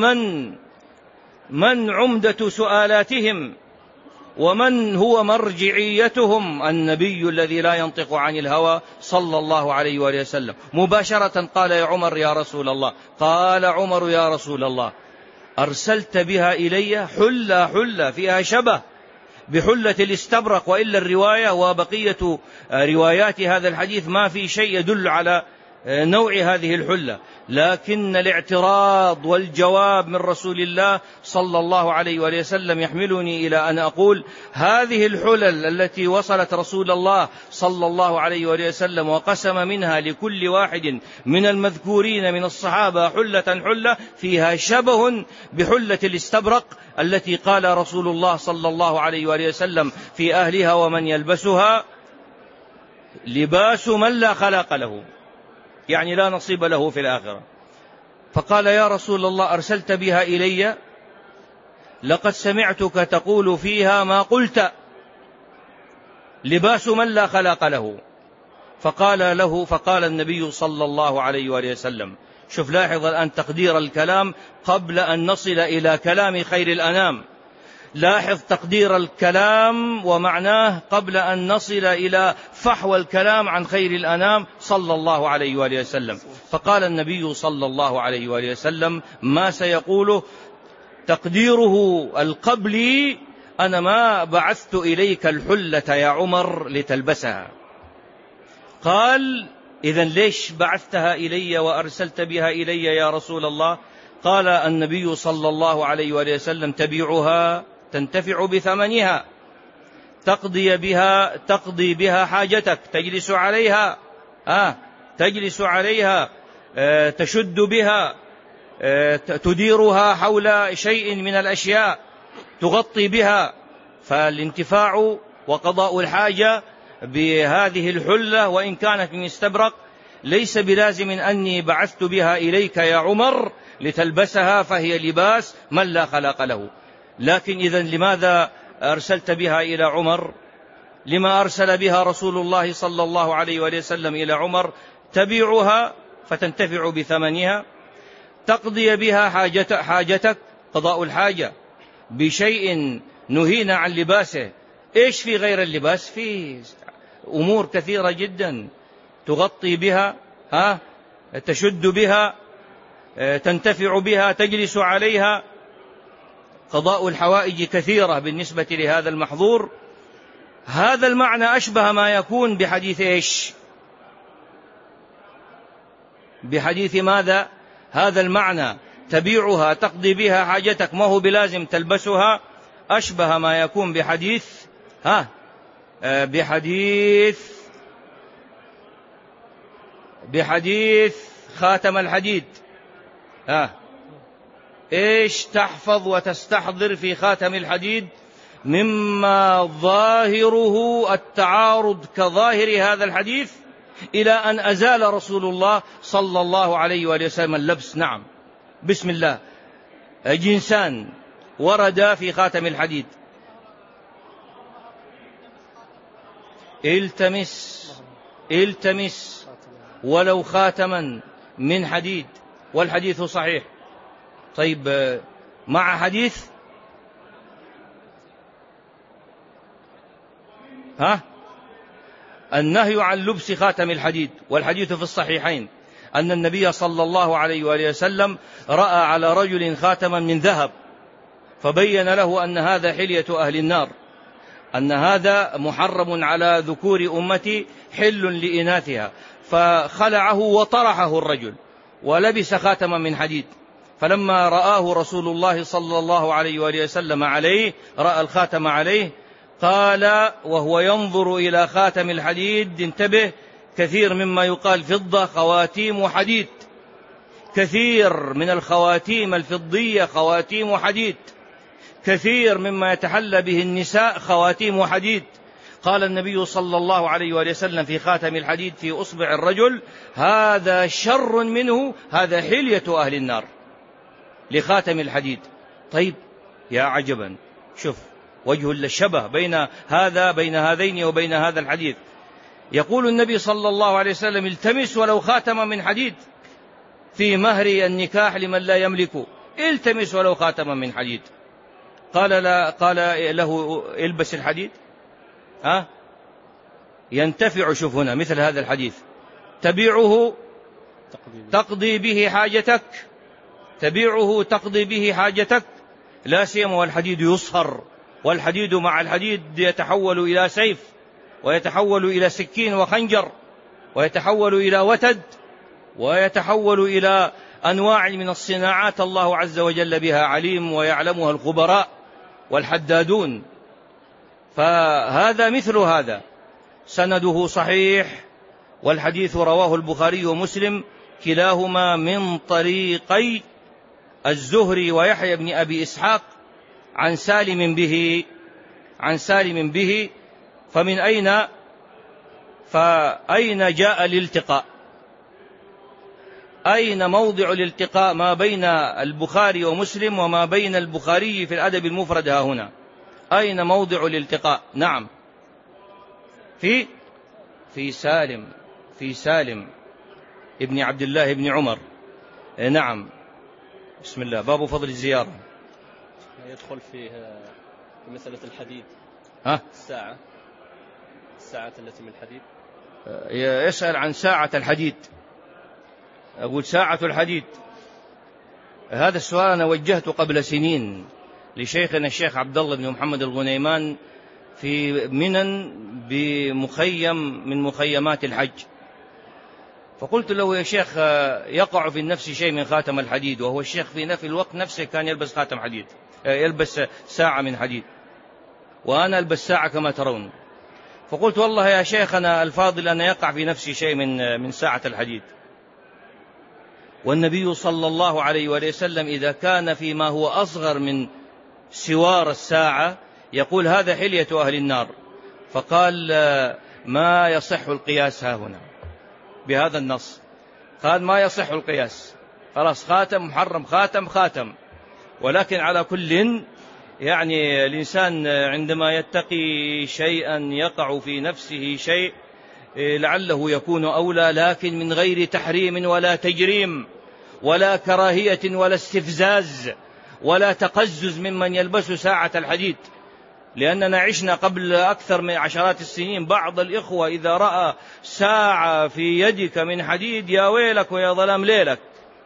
من عمدة سؤالاتهم ومن هو مرجعيتهم؟ النبي الذي لا ينطق عن الهوى صلى الله عليه وسلم. مباشرة قال يا عمر يا رسول الله، قال عمر يا رسول الله، أرسلت بها إلي حلة فيها شبه بحلة الاستبرق، وإلا الرواية وبقية روايات هذا الحديث ما في شيء يدل على نوع هذه الحلة، لكن الاعتراض والجواب من رسول الله صلى الله عليه وسلم يحملني إلى أن أقول هذه الحلل التي وصلت رسول الله صلى الله عليه وسلم وقسم منها لكل واحد من المذكورين من الصحابة حلة فيها شبه بحلة الاستبرق التي قال رسول الله صلى الله عليه وسلم في أهلها ومن يلبسها لباس من لا خلاق له، يعني لا نصيب له في الآخرة. فقال يا رسول الله أرسلت بها إلي، لقد سمعتك تقول فيها ما قلت، لباس من لا خلاق له. فقال النبي صلى الله عليه وسلم، شوف لاحظ الآن تقدير الكلام قبل أن نصل إلى كلام خير الأنام، لاحظ تقدير الكلام ومعناه قبل أن نصل إلى فحوى الكلام عن خير الأنام صلى الله عليه وسلم. فقال النبي صلى الله عليه وسلم ما سيقوله تقديره القبلي: أنا ما بعثت إليك الحلة يا عمر لتلبسها. قال: إذن ليش بعثتها إلي وأرسلت بها إلي يا رسول الله؟ قال النبي صلى الله عليه وسلم: تبيعها تنتفع بثمنها، تقضي بها حاجتك، تجلس عليها، تشد بها، تديرها حول شيء من الأشياء، تغطي بها. فالانتفاع وقضاء الحاجة بهذه الحلة وإن كانت من استبرق ليس بلازم أني بعثت بها إليك يا عمر لتلبسها، فهي لباس من لا خلاق له. لكن إذن لماذا أرسلت بها إلى عمر؟ لما أرسل بها رسول الله صلى الله عليه وسلم إلى عمر؟ تبيعها فتنتفع بثمنها، تقضي بها حاجتك، قضاء الحاجة بشيء نهينا عن لباسه. إيش في غير اللباس؟ في أمور كثيرة جدا، تغطي بها، تشد بها، تنتفع بها، تجلس عليها، قضاء الحوائج كثيرة بالنسبة لهذا المحظور. هذا المعنى أشبه ما يكون بحديث إيش؟ بحديث ماذا؟ هذا المعنى تبيعها تقضي بها حاجتك، ما هو بلازم تلبسها. أشبه ما يكون بحديث خاتم الحديد. إيش تحفظ وتستحضر في خاتم الحديد مما ظاهره التعارض كظاهر هذا الحديث، إلى أن أزال رسول الله صلى الله عليه وسلم اللبس. نعم، بسم الله، جنسان ورد في خاتم الحديد. التمس ولو خاتما من حديد، والحديث صحيح. طيب، مع حديث النهي عن لبس خاتم الحديد. والحديث في الصحيحين أن النبي صلى الله عليه وآله وسلم رأى على رجل خاتما من ذهب، فبين له أن هذا حلية أهل النار، أن هذا محرم على ذكور أمتي حل لإناثها، فخلعه وطرحه الرجل ولبس خاتما من حديد. فلما رآه رسول الله صلى الله عليه وآله وسلم عليه، رأى الخاتم عليه، قال وهو ينظر إلى خاتم الحديد: انتبه، كثير مما يقال فضة خواتيم حديد، كثير من الخواتيم الفضية خواتيم حديد، كثير مما يتحلى به النساء خواتيم حديد. قال النبي صلى الله عليه وآله وسلم في خاتم الحديد في أصبع الرجل: هذا شر منه، هذا حلية أهل النار لخاتم الحديد. طيب يا عجبا، شوف وجه الشبه بين هذين وبين هذا الحديث. يقول النبي صلى الله عليه وسلم: التمس ولو خاتما من حديد في مهر النكاح لمن لا يملك، التمس ولو خاتما من حديد. قال له البس الحديد، ينتفع. شوف هنا مثل هذا الحديث: تبيعه تقضي به حاجتك، تبيعه تقضي به حاجتك، لا سيما والحديد يصهر، والحديد مع الحديد يتحول إلى سيف، ويتحول إلى سكين وخنجر، ويتحول إلى وتد، ويتحول إلى أنواع من الصناعات الله عز وجل بها عليم، ويعلمها الخبراء والحدادون. فهذا مثل هذا، سنده صحيح، والحديث رواه البخاري ومسلم كلاهما من طريقي الزهري ويحيى بن أبي إسحاق عن سالم به. فأين جاء الالتقاء؟ أين موضع الالتقاء ما بين البخاري ومسلم وما بين البخاري في الأدب المفرد ها هنا؟ أين موضع الالتقاء؟ نعم، في سالم ابن عبد الله ابن عمر. نعم، بسم الله. باب فضل الزيارة. يدخل في مسألة الحديد، الساعة التي من الحديد. يسأل عن ساعة الحديد، أقول ساعة الحديد. هذا السؤال أنا وجهته قبل سنين لشيخنا الشيخ عبد الله بن محمد الغنيمان في منن بمخيم من مخيمات الحج، فقلت له: يا شيخ، يقع في النفس شيء من خاتم الحديد، وهو الشيخ في نفس الوقت نفسه كان يلبس خاتم حديد، يلبس ساعة من حديد، وأنا ألبس ساعة كما ترون. فقلت: والله يا شيخنا الفاضل، أنا يقع في نفسي شيء من ساعة الحديد. والنبي صلى الله عليه وسلم إذا كان فيما هو أصغر من سوار الساعة يقول: هذا حلية أهل النار. فقال: ما يصح القياس ها هنا بهذا النص. قال: ما يصح القياس، خلاص، خاتم محرم، خاتم. ولكن على كل، يعني الإنسان عندما يتقي شيئا يقع في نفسه شيء لعله يكون أولى، لكن من غير تحريم ولا تجريم ولا كراهية ولا استفزاز ولا تقزز ممن يلبس ساعة الحديد. لأننا عشنا قبل أكثر من عشرات السنين بعض الإخوة إذا رأى ساعة في يدك من حديد يا ويلك ويا ظلام ليلك،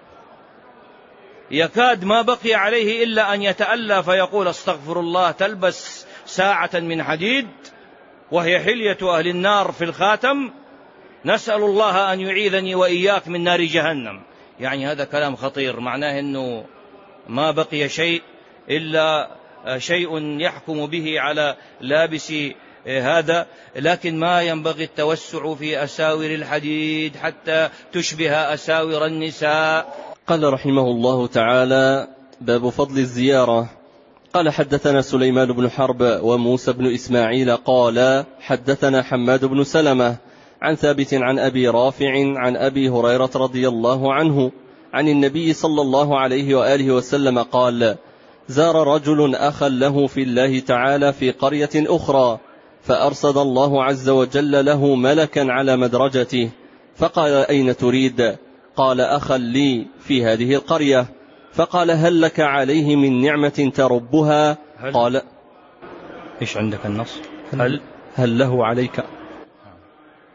يكاد ما بقي عليه إلا أن يتألى فيقول: استغفر الله، تلبس ساعة من حديد وهي حلية أهل النار في الخاتم، نسأل الله أن يعيذني وإياك من نار جهنم. يعني هذا كلام خطير، معناه أنه ما بقي شيء إلا شيء يحكم به على لابس هذا. لكن ما ينبغي التوسع في أساور الحديد حتى تشبه أساور النساء. قال رحمه الله تعالى: باب فضل الزيارة. قال: حدثنا سليمان بن حرب وموسى بن إسماعيل قال: حدثنا حماد بن سلمة عن ثابت عن أبي رافع عن أبي هريرة رضي الله عنه عن النبي صلى الله عليه وآله وسلم قال: زار رجل أخا له في الله تعالى في قرية أخرى، فأرصد الله عز وجل له ملكا على مدرجته، فقال: أين تريد؟ قال: أخا لي في هذه القرية. فقال: هل لك عليه من نعمة تربها؟ قال: إيش عندك النص؟ هل له عليك؟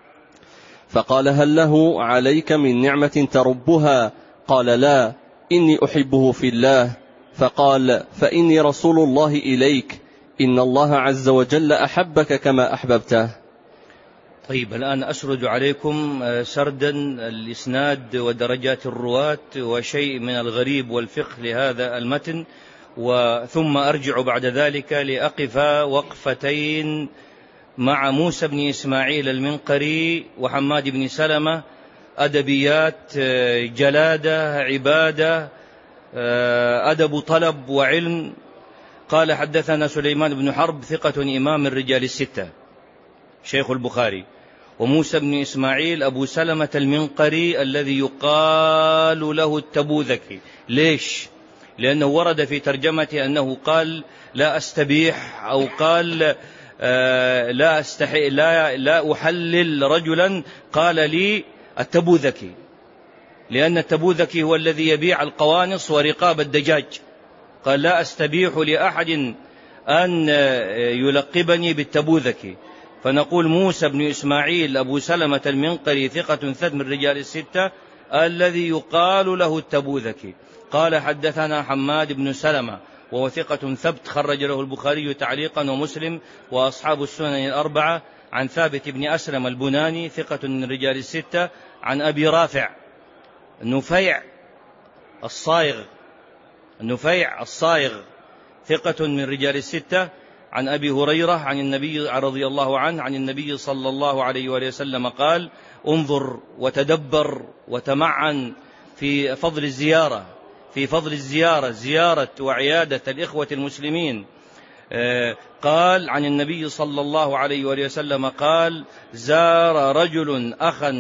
فقال: هل له عليك من نعمة تربها؟ قال: لا، إني أحبه في الله. فقال: فإني رسول الله إليك، إن الله عز وجل أحبك كما أحببته. طيب، الآن أسرد عليكم سردا الإسناد ودرجات الرواة وشيء من الغريب والفقه لهذا المتن، ثم أرجع بعد ذلك لأقف وقفتين مع موسى بن إسماعيل المنقري وحماد بن سلمة، أدبيات، جلادة، عبادة، أدب طلب وعلم. قال: حدثنا سليمان بن حرب ثقة إمام الرجال الستة شيخ البخاري، وموسى بن إسماعيل أبو سلمة المنقري الذي يقال له التبوذكي. ليش؟ لأنه ورد في ترجمته أنه قال: لا أستبيح، أو قال لا أحلل رجلا قال لي التبوذكي، لأن التبوذكي هو الذي يبيع القوانص ورقاب الدجاج. قال: لا أستبيح لأحد أن يلقبني بالتبوذكي. فنقول موسى بن إسماعيل أبو سلمة المنقري ثقة ثبت من رجال الستة الذي يقال له التبوذكي. قال: حدثنا حماد بن سلمة وهو ثقة ثبت خرج له البخاري تعليقا ومسلم وأصحاب السنن الأربعة، عن ثابت بن أسلم البناني ثقة من رجال الستة، عن أبي رافع نفيع الصايغ ثقة من رجال الستة، عن أبي هريرة عن النبي رضي الله عنه عن النبي صلى الله عليه وآله وسلم قال: انظر وتدبر وتمعن في فضل الزيارة، زيارة وعيادة الإخوة المسلمين. قال عن النبي صلى الله عليه وآله وسلم قال: زار رجل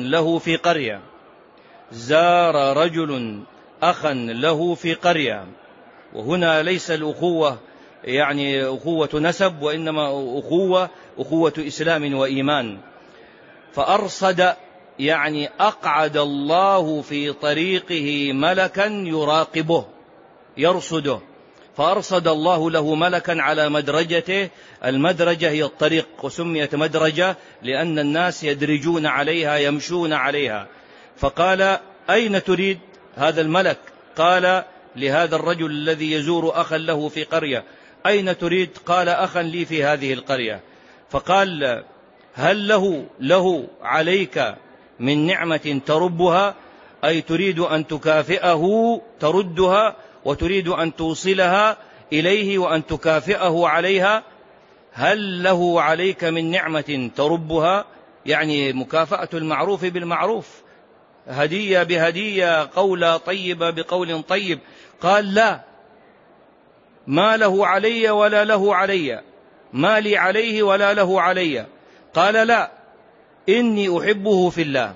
أخا له في قرية. وهنا ليس الأخوة يعني أخوة نسب، وإنما أخوة إسلام وإيمان. فأرصد يعني أقعد الله في طريقه ملكا يراقبه يرصده، فأرصد الله له ملكا على مدرجته. المدرجة هي الطريق، وسميت مدرجة لأن الناس يدرجون عليها يمشون عليها. فقال: أين تريد؟ هذا الملك قال لهذا الرجل الذي يزور أخا له في قرية: أين تريد؟ قال: أخا لي في هذه القرية. فقال: هل له عليك من نعمة تربها؟ أي تريد أن تكافئه تردها، وتريد أن توصلها إليه وأن تكافئه عليها. هل له عليك من نعمة تربها؟ يعني مكافأة المعروف بالمعروف، هدية بهدية، قول طيبة بقول طيب. قال: لا، ما له علي ولا له علي، ما لي عليه ولا له علي. قال: لا، إني أحبه في الله.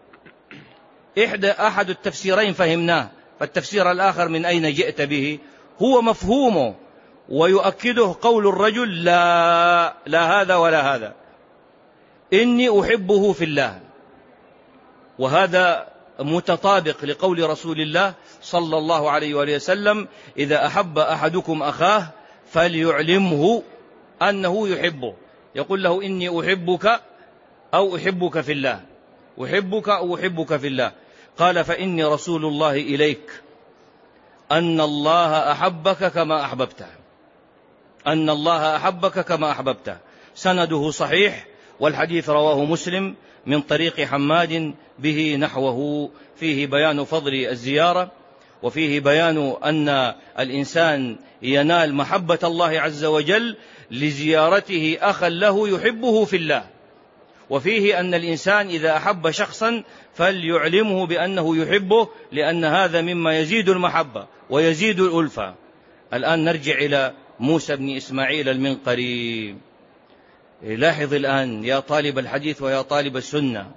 أحد التفسيرين فهمناه، فالتفسير الآخر من أين جئت به هو مفهومه، ويؤكده قول الرجل: لا هذا ولا هذا، إني أحبه في الله. وهذا متطابق لقول رسول الله صلى الله عليه وآله وسلم: إذا أحب أحدكم أخاه فليعلمه أنه يحبه. يقول له: إني أحبك أو أحبك في الله، أحبك أو أحبك في الله. قال: فإني رسول الله إليك، أن الله أحبك كما أحببته. سنده صحيح، والحديث رواه مسلم من طريق حماد به نحوه، فيه بيان فضل الزيارة، وفيه بيان أن الإنسان ينال محبة الله عز وجل لزيارته أخا له يحبه في الله، وفيه أن الإنسان إذا أحب شخصا فليعلمه بأنه يحبه، لأن هذا مما يزيد المحبة ويزيد الألفة. الآن نرجع إلى موسى بن إسماعيل المنقري. لاحظ الآن يا طالب الحديث ويا طالب السنة.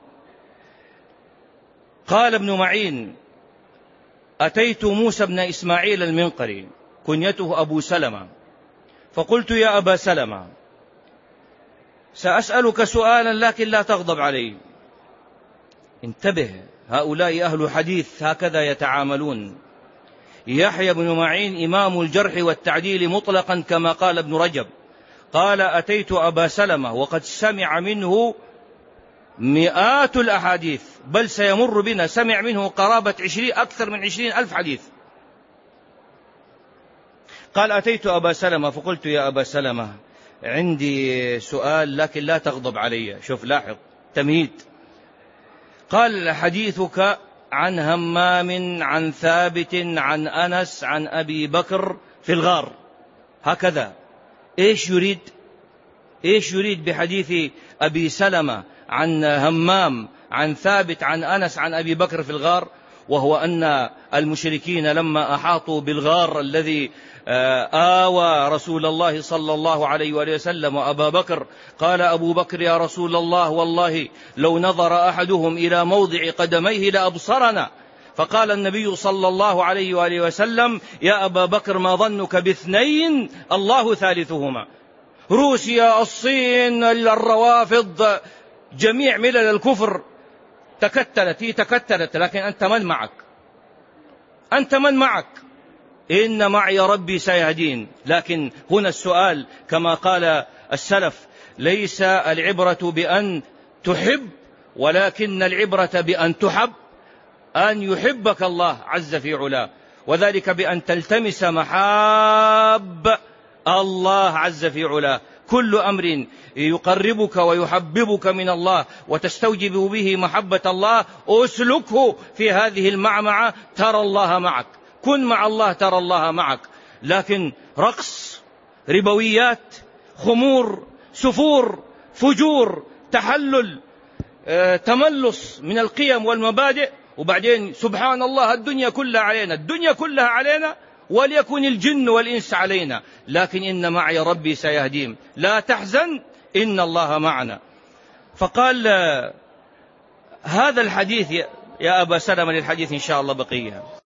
قال ابن معين: أتيت موسى بن إسماعيل المنقري، كنيته أبو سلمة، فقلت: يا أبا سلمة، سأسألك سؤالا لكن لا تغضب علي. انتبه، هؤلاء أهل حديث هكذا يتعاملون. يحيى بن معين إمام الجرح والتعديل مطلقا كما قال ابن رجب. قال: أتيت أبا سلمة وقد سمع منه مئات الأحاديث، بل سيمر بنا سمع منه قرابة أكثر من 20,000 حديث. قال: أتيت أبا سلمة فقلت: يا أبا سلمة، عندي سؤال لكن لا تغضب علي. شوف، لاحظ تمهيد. قال: حديثك عن همام عن ثابت عن أنس عن أبي بكر في الغار، هكذا. إيش يريد بحديث أبي سلمة عن همام عن ثابت عن أنس عن أبي بكر في الغار؟ وهو أن المشركين لما أحاطوا بالغار الذي آوى رسول الله صلى الله عليه وآله وسلم وأبا بكر، قال أبو بكر: يا رسول الله، والله لو نظر أحدهم إلى موضع قدميه لأبصرنا. فقال النبي صلى الله عليه وآله وسلم: يا أبا بكر، ما ظنك باثنين الله ثالثهما؟ روسيا، الصين، الروافض، جميع ملل الكفر تكتلت، لكن أنت من معك؟ إن معي ربي سيهدين. لكن هنا السؤال كما قال السلف: ليس العبرة بأن تحب، ولكن العبرة بأن تحب، أن يحبك الله عز في علاه، وذلك بأن تلتمس محاب الله عز في علاه. كل أمر يقربك ويحببك من الله وتستوجب به محبة الله، أسلكه في هذه المعمعة ترى الله معك. كن مع الله ترى الله معك. لكن رقص، ربويات، خمور، سفور، فجور، تحلل، تملص من القيم والمبادئ، وبعدين سبحان الله الدنيا كلها علينا، وليكن الجن والإنس علينا، لكن إن معي ربي سيهدين، لا تحزن إن الله معنا. فقال: هذا الحديث يا أبا سلمة، للحديث إن شاء الله بقية.